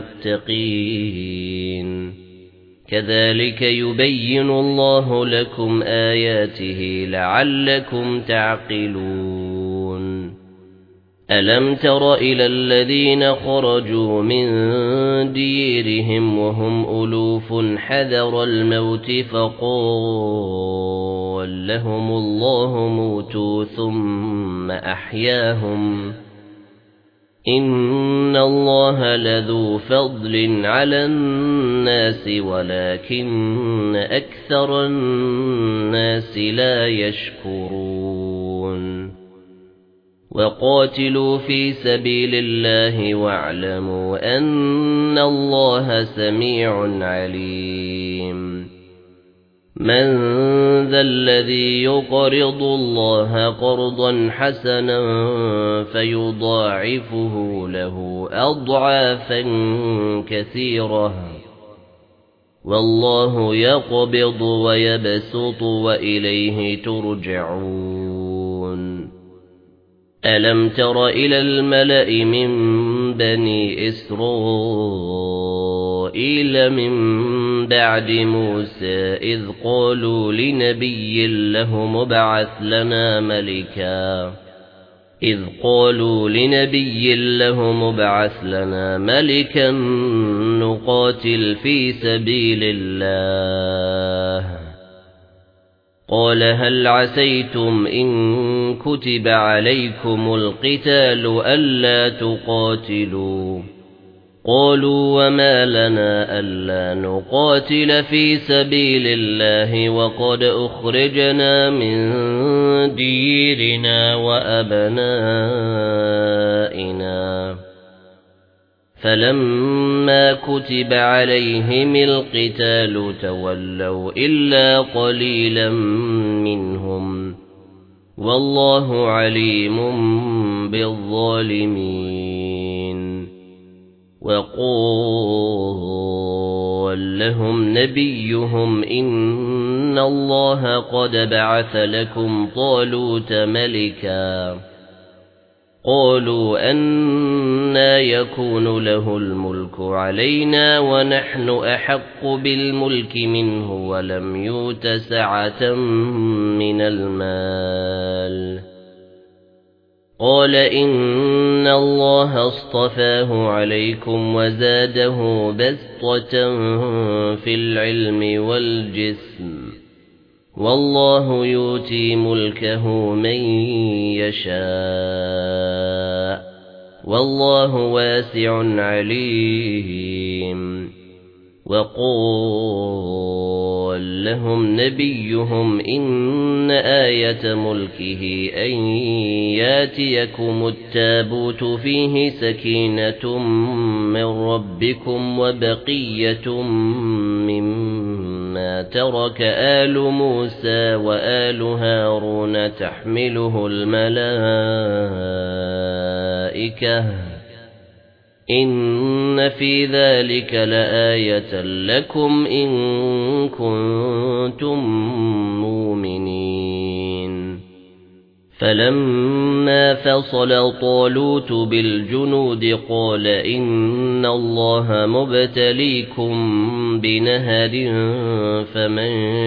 المتقين كذلك يبين الله لكم آياته لعلكم تعقلون ألم تر إلى الذين خرجوا من ديرهم وهم ألوف حذر الموت فقال لهم الله موتوا ثم أحياهم إن الله لذو فضل على الناس ولكن أكثر الناس لا يشكرون وقاتلوا في سبيل الله واعلموا أن الله سميع عليم من ذا الذي يقرض الله قرضا حسنا فيضاعفه له أضعافا كثيرة والله يقبض ويبسط وإليه ترجعون ألم تر إلى الملأ من بني إسرائيل من بعد موسى إذ قالوا لنبي له مبعث لنا ملكا نقاتل في سبيل الله قال هل عسيتم إن كتب عليكم القتال ألا تقاتلوا قالوا وما لنا ألا نقاتل في سبيل الله وقد أخرجنا من ديرنا وأبنائنا فلما كتب عليهم القتال تولوا إلا قليلا منهم والله عليم بالظالمين وقال لهم نبيهم إن الله قد بعث لكم طالوت ملكا قالوا أنى يكون له الملك علينا ونحن أحق بالملك منه ولم يؤت سعة من المال قال إن الله اصطفاه عليكم وزاده بسطة في العلم والجسم والله يؤتي ملكه من يشاء والله واسع عليم وقال لهم نبيهم إن آية ملكه أن ياتيكم التابوت فيه سكينة من ربكم وبقية مما ترك آل موسى وآل هارون تحمله الملائكة إن في ذلك لآية لكم إن كنتم مؤمنين فلما فصل طالوت بالجنود قال إن الله مبتليكم بنهر فمن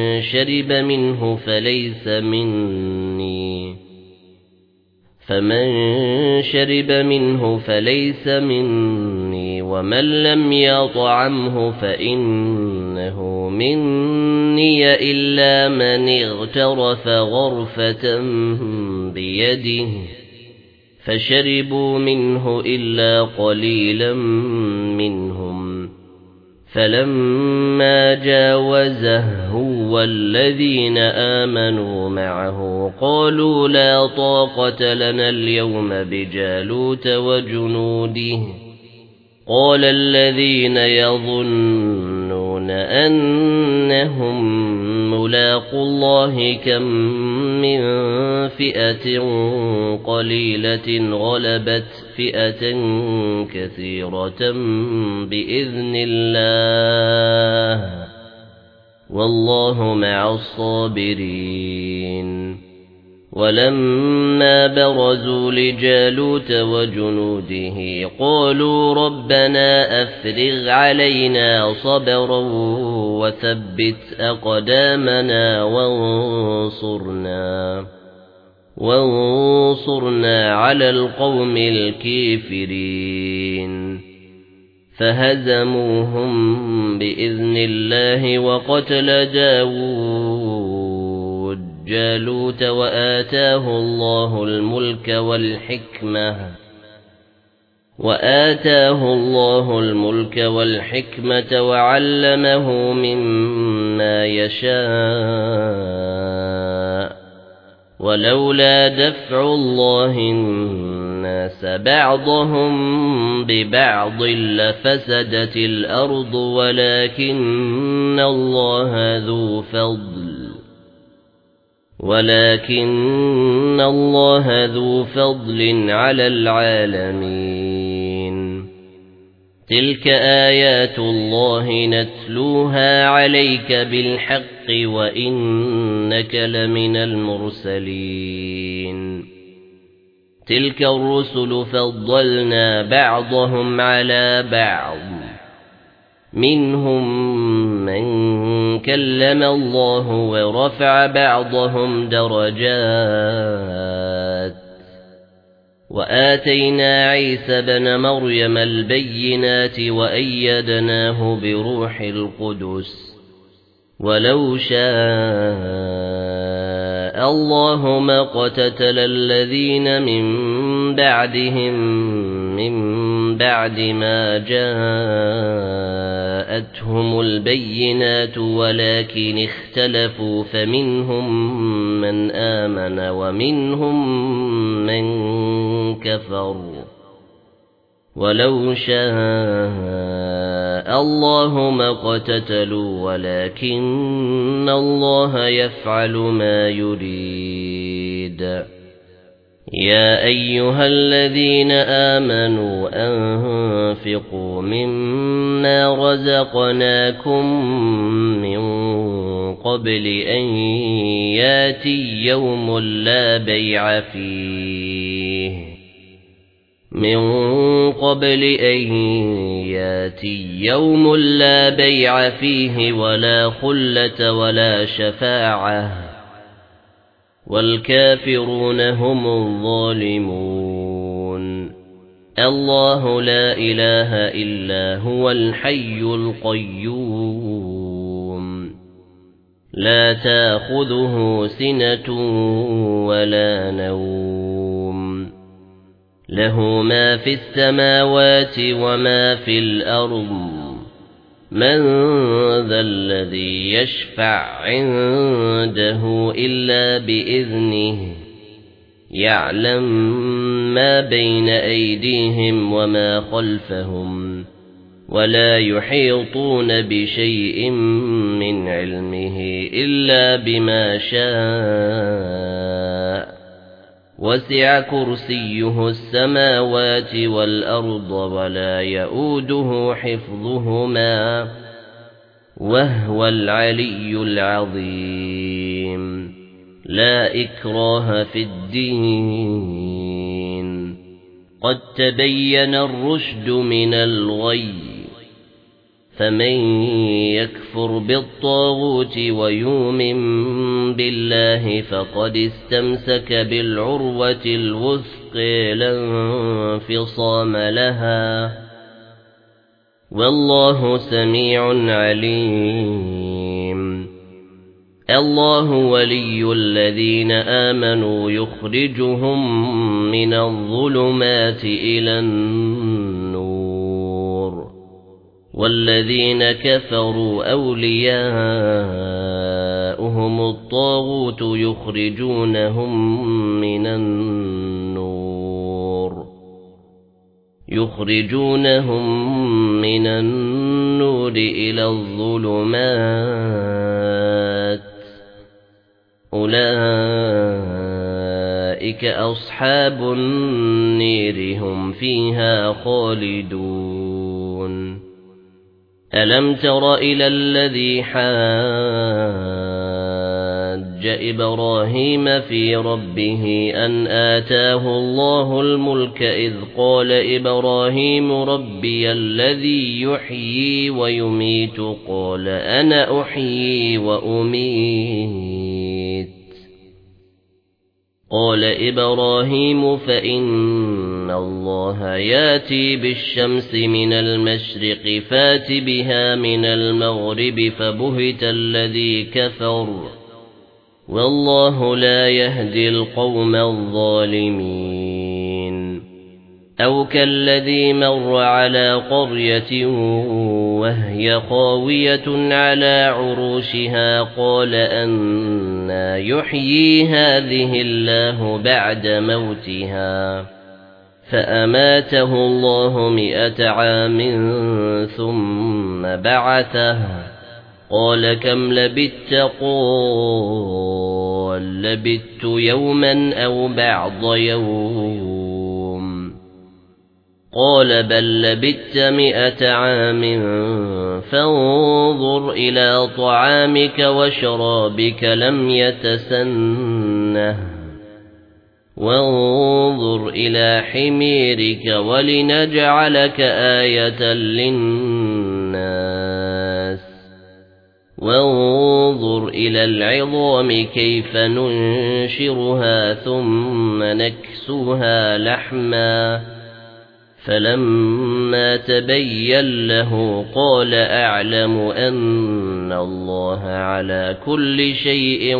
شرب منه فليس مني ومن لم يطعمه فإنه مني إلا من اغترف غرفة بيده فشربوا منه إلا قليلا منهم فلما جاوزه والذين آمنوا معه قالوا لا طاقة لنا اليوم بجالوت وجنوده قال الذين يظنون أنهم ملاقو الله كم من فئة قليلة غلبت فئة كثيرة بإذن الله والله مع الصابرين ولما برزوا لجالوت وجنوده قالوا ربنا أفرغ علينا صبرا وثبت أقدامنا وانصرنا على القوم الكافرين فهزموهم بإذن الله وقتل داود جالوت وآتاه الله الملك والحكمة وآتاه الله الملك والحكمة وعلمه مما يشاء ولولا دفع الله الناس بعضهم ببعض لفسدت الأرض ولكن الله ذو فضل على العالمين. تلك آيات الله نتلوها عليك بالحق وإنك لمن المرسلين. تلك الرسل فضلنا بعضهم على بعض منهم من كلم الله ورفع بعضهم درجات وآتينا عيسى بن مريم البينات وأيدناه بروح القدس ولو شاء الله ما اقتتل الذين من بعدهم من بعد ما جاءتهم البينات ولكن اختلفوا فمنهم من آمن ومنهم من كفر ولو شاء الله ما اقتتلوا ولكن الله يفعل ما يريد. يا أيها الذين آمنوا أنفقوا مما رزقناكم من قبل أن ياتي يوم لا بيع فيه ولا خلة ولا شفاعة والكافرون هم الظالمون. الله لا إله إلا هو الحي القيوم لا تأخذه سنة ولا نوم له ما في السماوات وما في الأرض من ذا الذي يشفع عنده إلا بإذنه يعلم ما بين أيديهم وما خلفهم ولا يحيطون بشيء من علمه إلا بما شاء وسع كرسيه السماوات والأرض ولا يؤوده حفظهما وهو العلي العظيم. لا إكراه في الدين قد تبين الرشد من الغي فمن يكفر بالطاغوت ويؤمن بالله فقد استمسك بالعروة الوثقى لا انفصام لها والله سميع عليم. الله ولي الذين آمنوا يخرجهم من الظلمات إلى النور والذين كفروا أولياؤهم الطاغوت يخرجونهم من النور إلى الظلمات أولئك أصحاب النير هم فيها خالدون. ألم تر إلى الذي حاج إبراهيم في ربه أن آتاه الله الملك إذ قال إبراهيم ربي الذي يحيي ويميت قال أنا أحيي وأميت قال إبراهيم فإن الله ياتي بالشمس من المشرق فات بها من المغرب فبهت الذي كفر والله لا يهدي القوم الظالمين. أو كالذي مر على قرية وهي خاوية على عروشها قال أنى يحيي هذه الله بعد موتها فأماته الله 100 عام ثم بعثه قال كم لبثت قال لبثت يوما أو بعض يوم قال بل لبثت 100 عام فانظر إلى طعامك وشرابك لم يتسنه وانظر إلى حميرك ولنجعلك آية للناس وانظر إلى العظام كيف ننشرها ثم نكسوها لحما فلما تبين له قال أعلم أن الله على كل شيء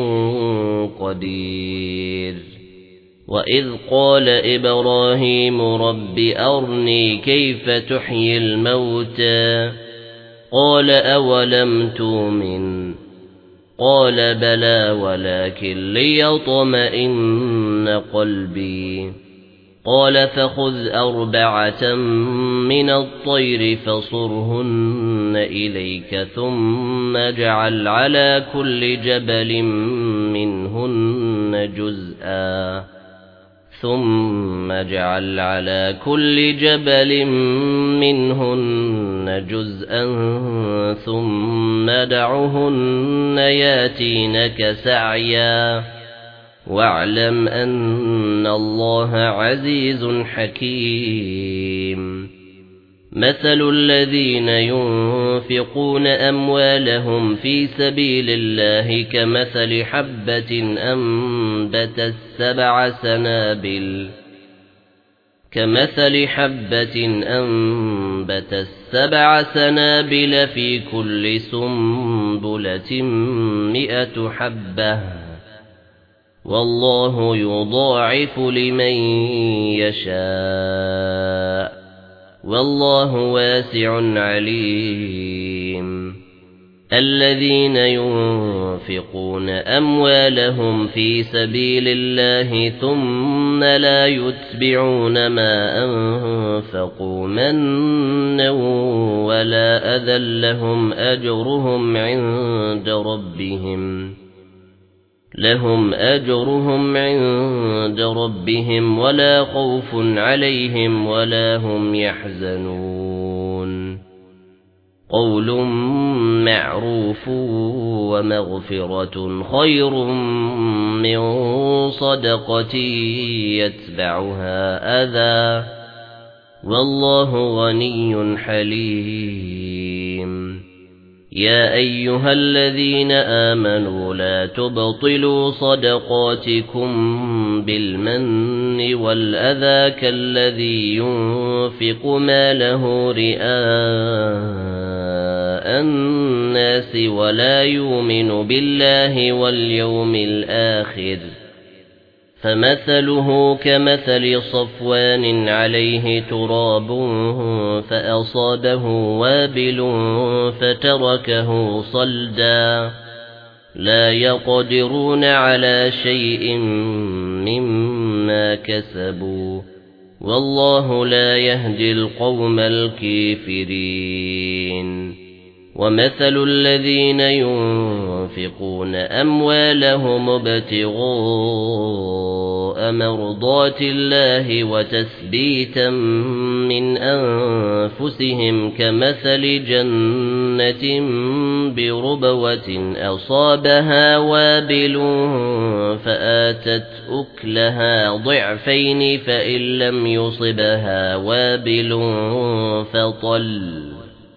قدير وإذ قال إبراهيم رب أرني كيف تحيي الموتى قال أولم تؤمن قال بلى ولكن ليطمئن قلبي قال فخذ 4 من الطير فصرهن إليك ثم اجعل على كل جبل منهن جزءا ثم دعهن ياتينك سعيا واعلم أن الله عزيز حكيم مثل الذين ينفقون أموالهم في سبيل الله كمثل حبة أنبتت 7 سنابل في كل سنبلة 100 حبة والله يضاعف لمن يشاء والله واسع عليم الذين ينفقون أموالهم في سبيل الله ثم لا يتبعون ما أنفقوا منا ولا أذى لهم أجرهم عند ربهم ولا خوف عليهم ولا هم يحزنون قول معروف ومغفرة خير من صدقة يتبعها أذى والله غني حليم يا أيها الذين آمنوا لا تبطلوا صدقاتكم بالمن والأذى كالذي ينفق ماله رئاء الناس ولا يؤمن بالله واليوم الآخر فمثله كمثل صفوان عليه تراب فأصابه وابل فتركه صلدا لا يقدرون على شيء مما كسبوا والله لا يهدي القوم الكافرين ومثل الذين ينفقون أموالهم ابتغاء مرضات الله وتثبيتا من أنفسهم كمثل جنة بربوة أصابها وابل فآتت أكلها ضعفين فإن لم يصبها وابل فطل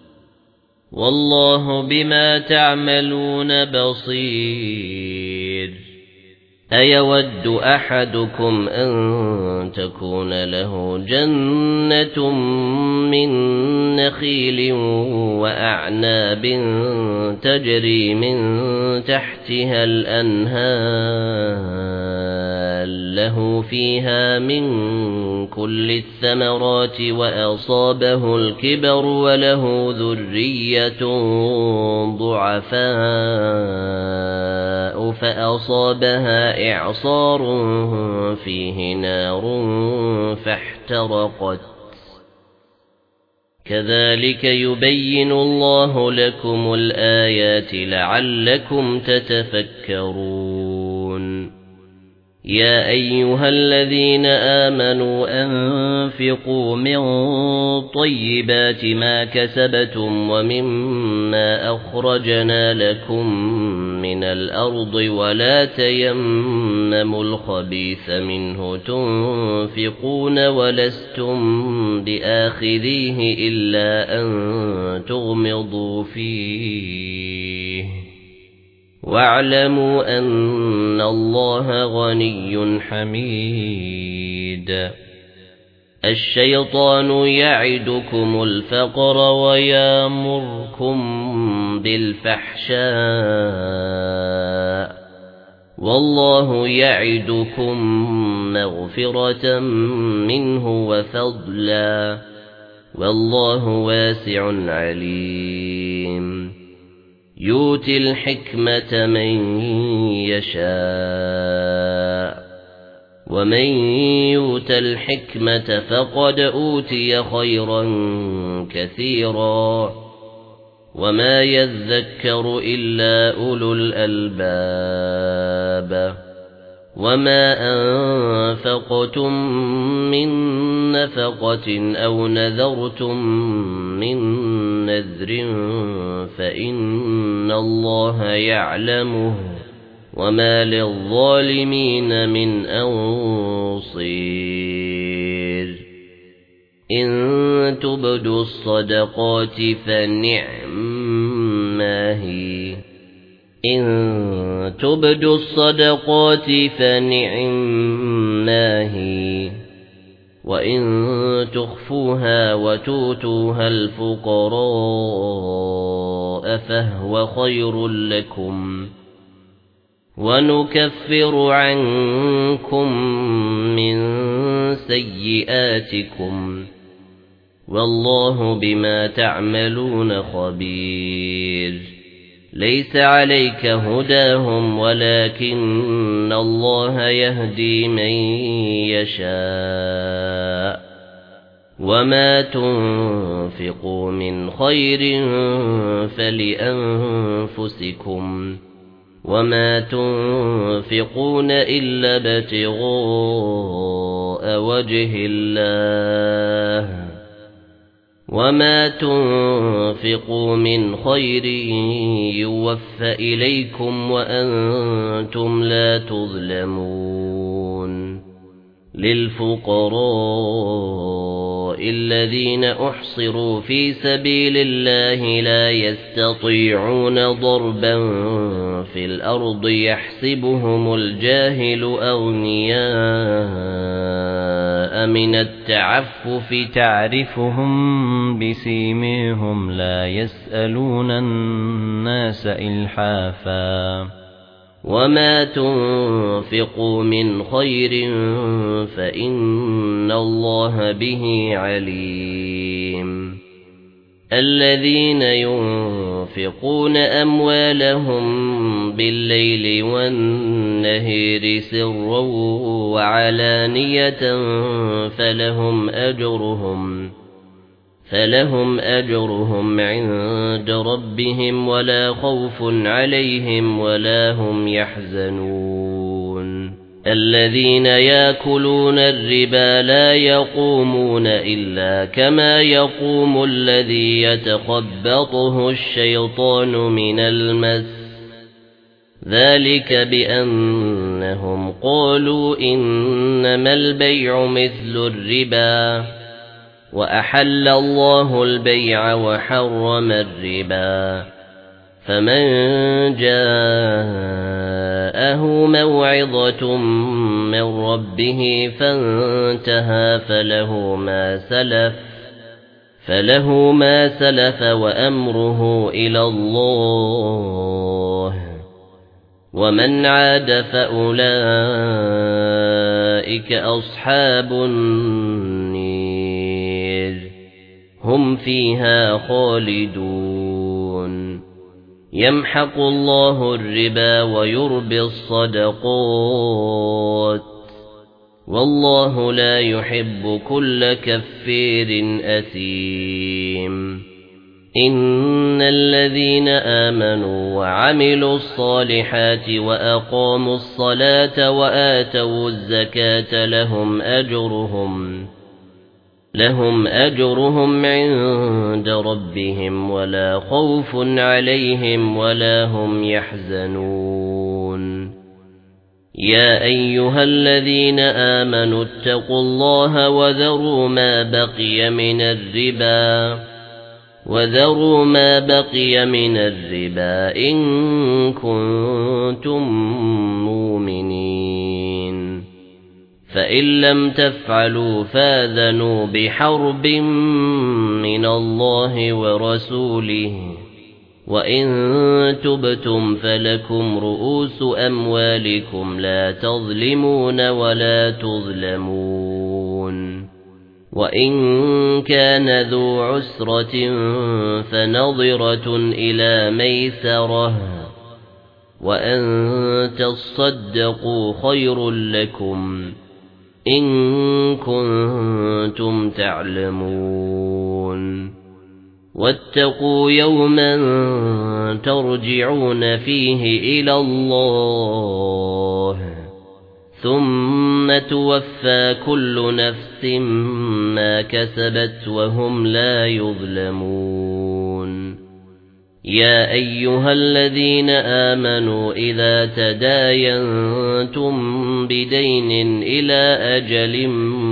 والله بما تعملون بصير أيود أحدكم أن تكون له جنة من نخيل وأعناب تجري من تحتها الأنهار له فيها من كل الثمرات وأصابه الكبر وله ذرية ضعفاء فأصابها إعصار فيه نار فاحترقت كذلك يبين الله لكم الآيات لعلكم تتفكرون يا أيها الذين آمنوا أنفقوا من طيبات ما كسبتم ومما أخرجنا لكم من الأرض ولا تيمموا الخبيث منه تنفقون ولستم بآخذيه إلا أن تغمضوا فيه واعلموا أن الله غني حميد الشيطان يعدكم الفقر ويامركم بالفحشاء والله يعدكم مغفرة منه وفضلا والله واسع عليم يؤتي الحكمة من يشاء ومن يؤت الحكمة فقد أوتي خيرا كثيرا وما يذكر إلا أولو الألباب وما أنفقتم من نفقة أو نذرتم من نذر فإن الله يعلمه وما للظالمين من أنصير إن تبدوا الصدقات فنعما هي إن تبدوا الصدقات فنعما هي وإن تخفوها وتؤتوها الفقراء فهو خير لكم ونكفر عنكم من سيئاتكم والله بما تعملون خبير ليس عليك هداهم ولكن الله يهدي من يشاء وما تنفقوا من خير فلأنفسكم وما تنفقون إلا ابتغاء وجه الله وما تنفقوا من خير يوفى إليكم وأنتم لا تظلمون للفقراء الذين أحصروا في سبيل الله لا يستطيعون ضربا في الأرض يحسبهم الجاهل أغنياء من التعفف تعرفهم بسيميهم لا يسألون الناس إلحافا وما تنفقوا من خير فإن الله به عليم الذين ينفقون أموالهم بالليل والنهار سرا وعلانية فلهم أجرهم عند ربهم ولا خوف عليهم ولا هم يحزنون الذين يأكلون الربا لا يقومون إلا كما يقوم الذي يتخبطه الشيطان من المس ذلك بأنهم قالوا إنما البيع مثل الربا وأحل الله البيع وحرم الربا فمن جاءه موعظة من ربه فانتهى فله ما سلف وأمره إلى الله ومن عاد فأولئك أولئك أصحاب النير هم فيها خالدون يمحق الله الربا ويربي الصدقات والله لا يحب كل كفير أثيم إن الذين آمنوا وعملوا الصالحات وأقاموا الصلاة وآتوا الزكاة لهم أجرهم عند ربهم ولا خوف عليهم ولا هم يحزنون يا أيها الذين آمنوا اتقوا الله وذروا ما بقي من الربا إن كنتم مؤمنين فإن لم تفعلوا فآذنوا بحرب من الله ورسوله وإن تبتم فلكم رؤوس أموالكم لا تظلمون ولا تظلمون وإن كان ذو عسرة فنظرة إلى ميسرة وأن تصدقوا خير لكم إن كنتم تعلمون واتقوا يوما ترجعون فيه إلى الله ثم توفى كل نفس ما كسبت وهم لا يظلمون يا أيها الذين آمنوا إذا تداينتم بدين إلى أجل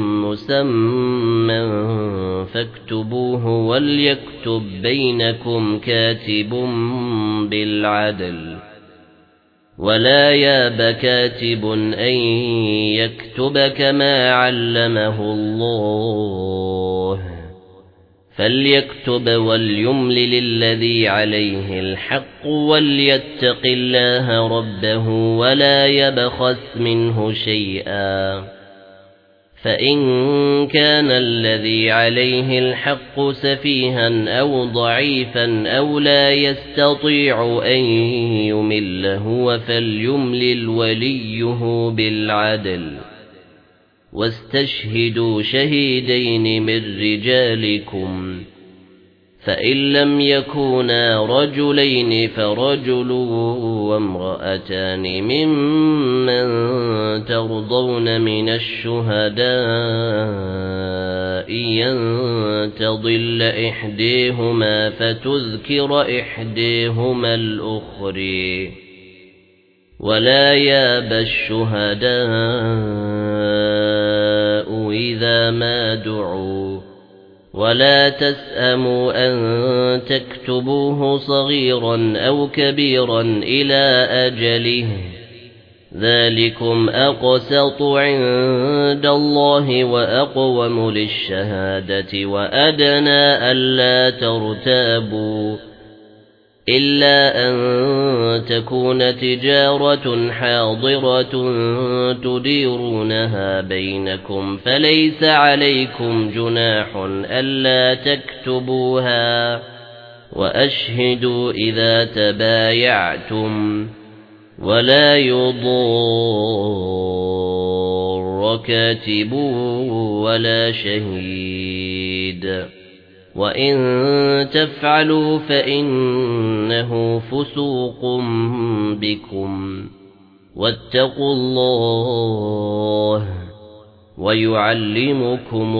مسمى فاكتبوه وليكتب بينكم كاتب بالعدل ولا ياب كاتب أن يكتب كما علمه الله فليكتب وليملل الذي عليه الحق وليتق الله ربه ولا يبخس منه شيئا فإن كان الذي عليه الحق سفيها أو ضعيفا أو لا يستطيع أن يمل هو فليملل وليه بالعدل واستشهدوا شهيدين من رجالكم فإن لم يكونا رجلين فرجل وامرأتان ممن ترضون من الشهداء أن تضل إحديهما فتذكر إحديهما الأخرى ولا ياب الشهداء إذا ما دعوا ولا تسأموا أن تكتبوه صغيرا أو كبيرا إلى أجله ذلكم أقسط عند الله وأقوم للشهادة وأدنى ألا ترتابوا إلا أن تكون تجارة حاضرة تديرونها بينكم فليس عليكم جناح ألا تكتبوها وأشهدوا إذا تبايعتم ولا يضار كاتب ولا شهيد وإن تفعلوا فإنه فسوق بكم واتقوا الله ويعلمكم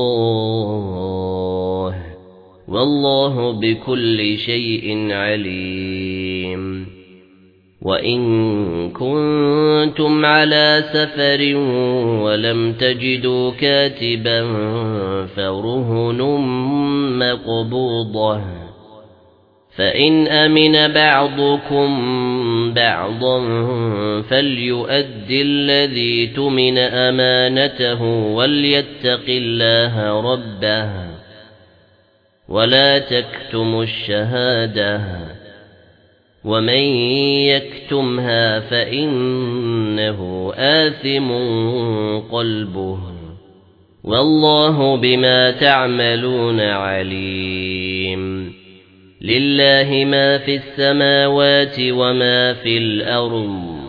الله والله بكل شيء عليم وإن كنتم على سفر ولم تجدوا كاتبا فرهن مقبوضة فإن أمن بعضكم بعضا فليؤدي الذي تؤمن أمانته وليتق الله ربه ولا تكتموا الشهادة ومن يكتمها فإنه آثم قلبه والله بما تعملون عليم لله ما في السماوات وما في الأرض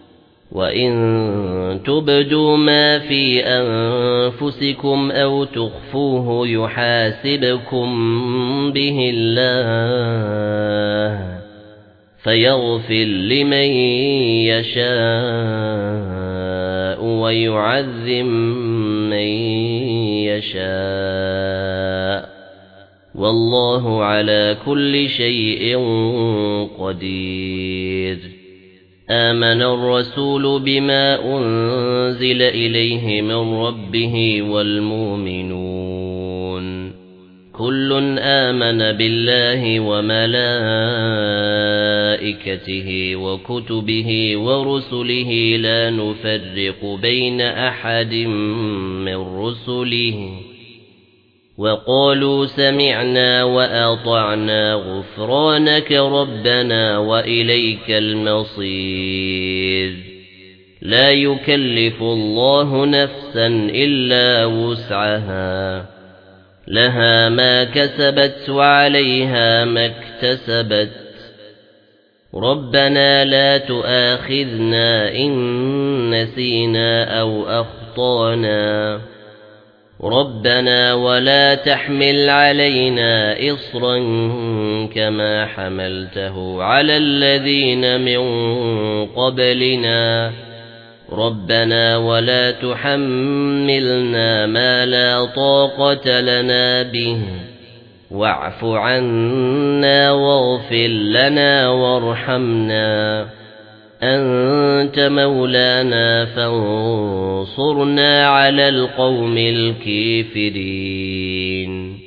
وإن تبدوا ما في أنفسكم أو تخفوه يحاسبكم به الله فيغفر لمن يشاء ويعذب من يشاء والله على كل شيء قدير آمن الرسول بما أنزل إليه من ربه والمؤمنون كل آمن بالله وملائكته وكتبه ورسله لا نفرق بين أحد من رسله وقالوا سمعنا وأطعنا غفرانك ربنا وإليك المصير لا يكلف الله نفسا إلا وسعها لها ما كسبت وعليها ما اكتسبت ربنا لا تؤاخذنا إن نسينا أو أخطأنا ربنا ولا تحمل علينا إصرا كما حملته على الذين من قبلنا ربنا ولا تحملنا ما لا طاقة لنا به واعف عنا واغفر لنا وارحمنا أنت مولانا فانصرنا على القوم الكافرين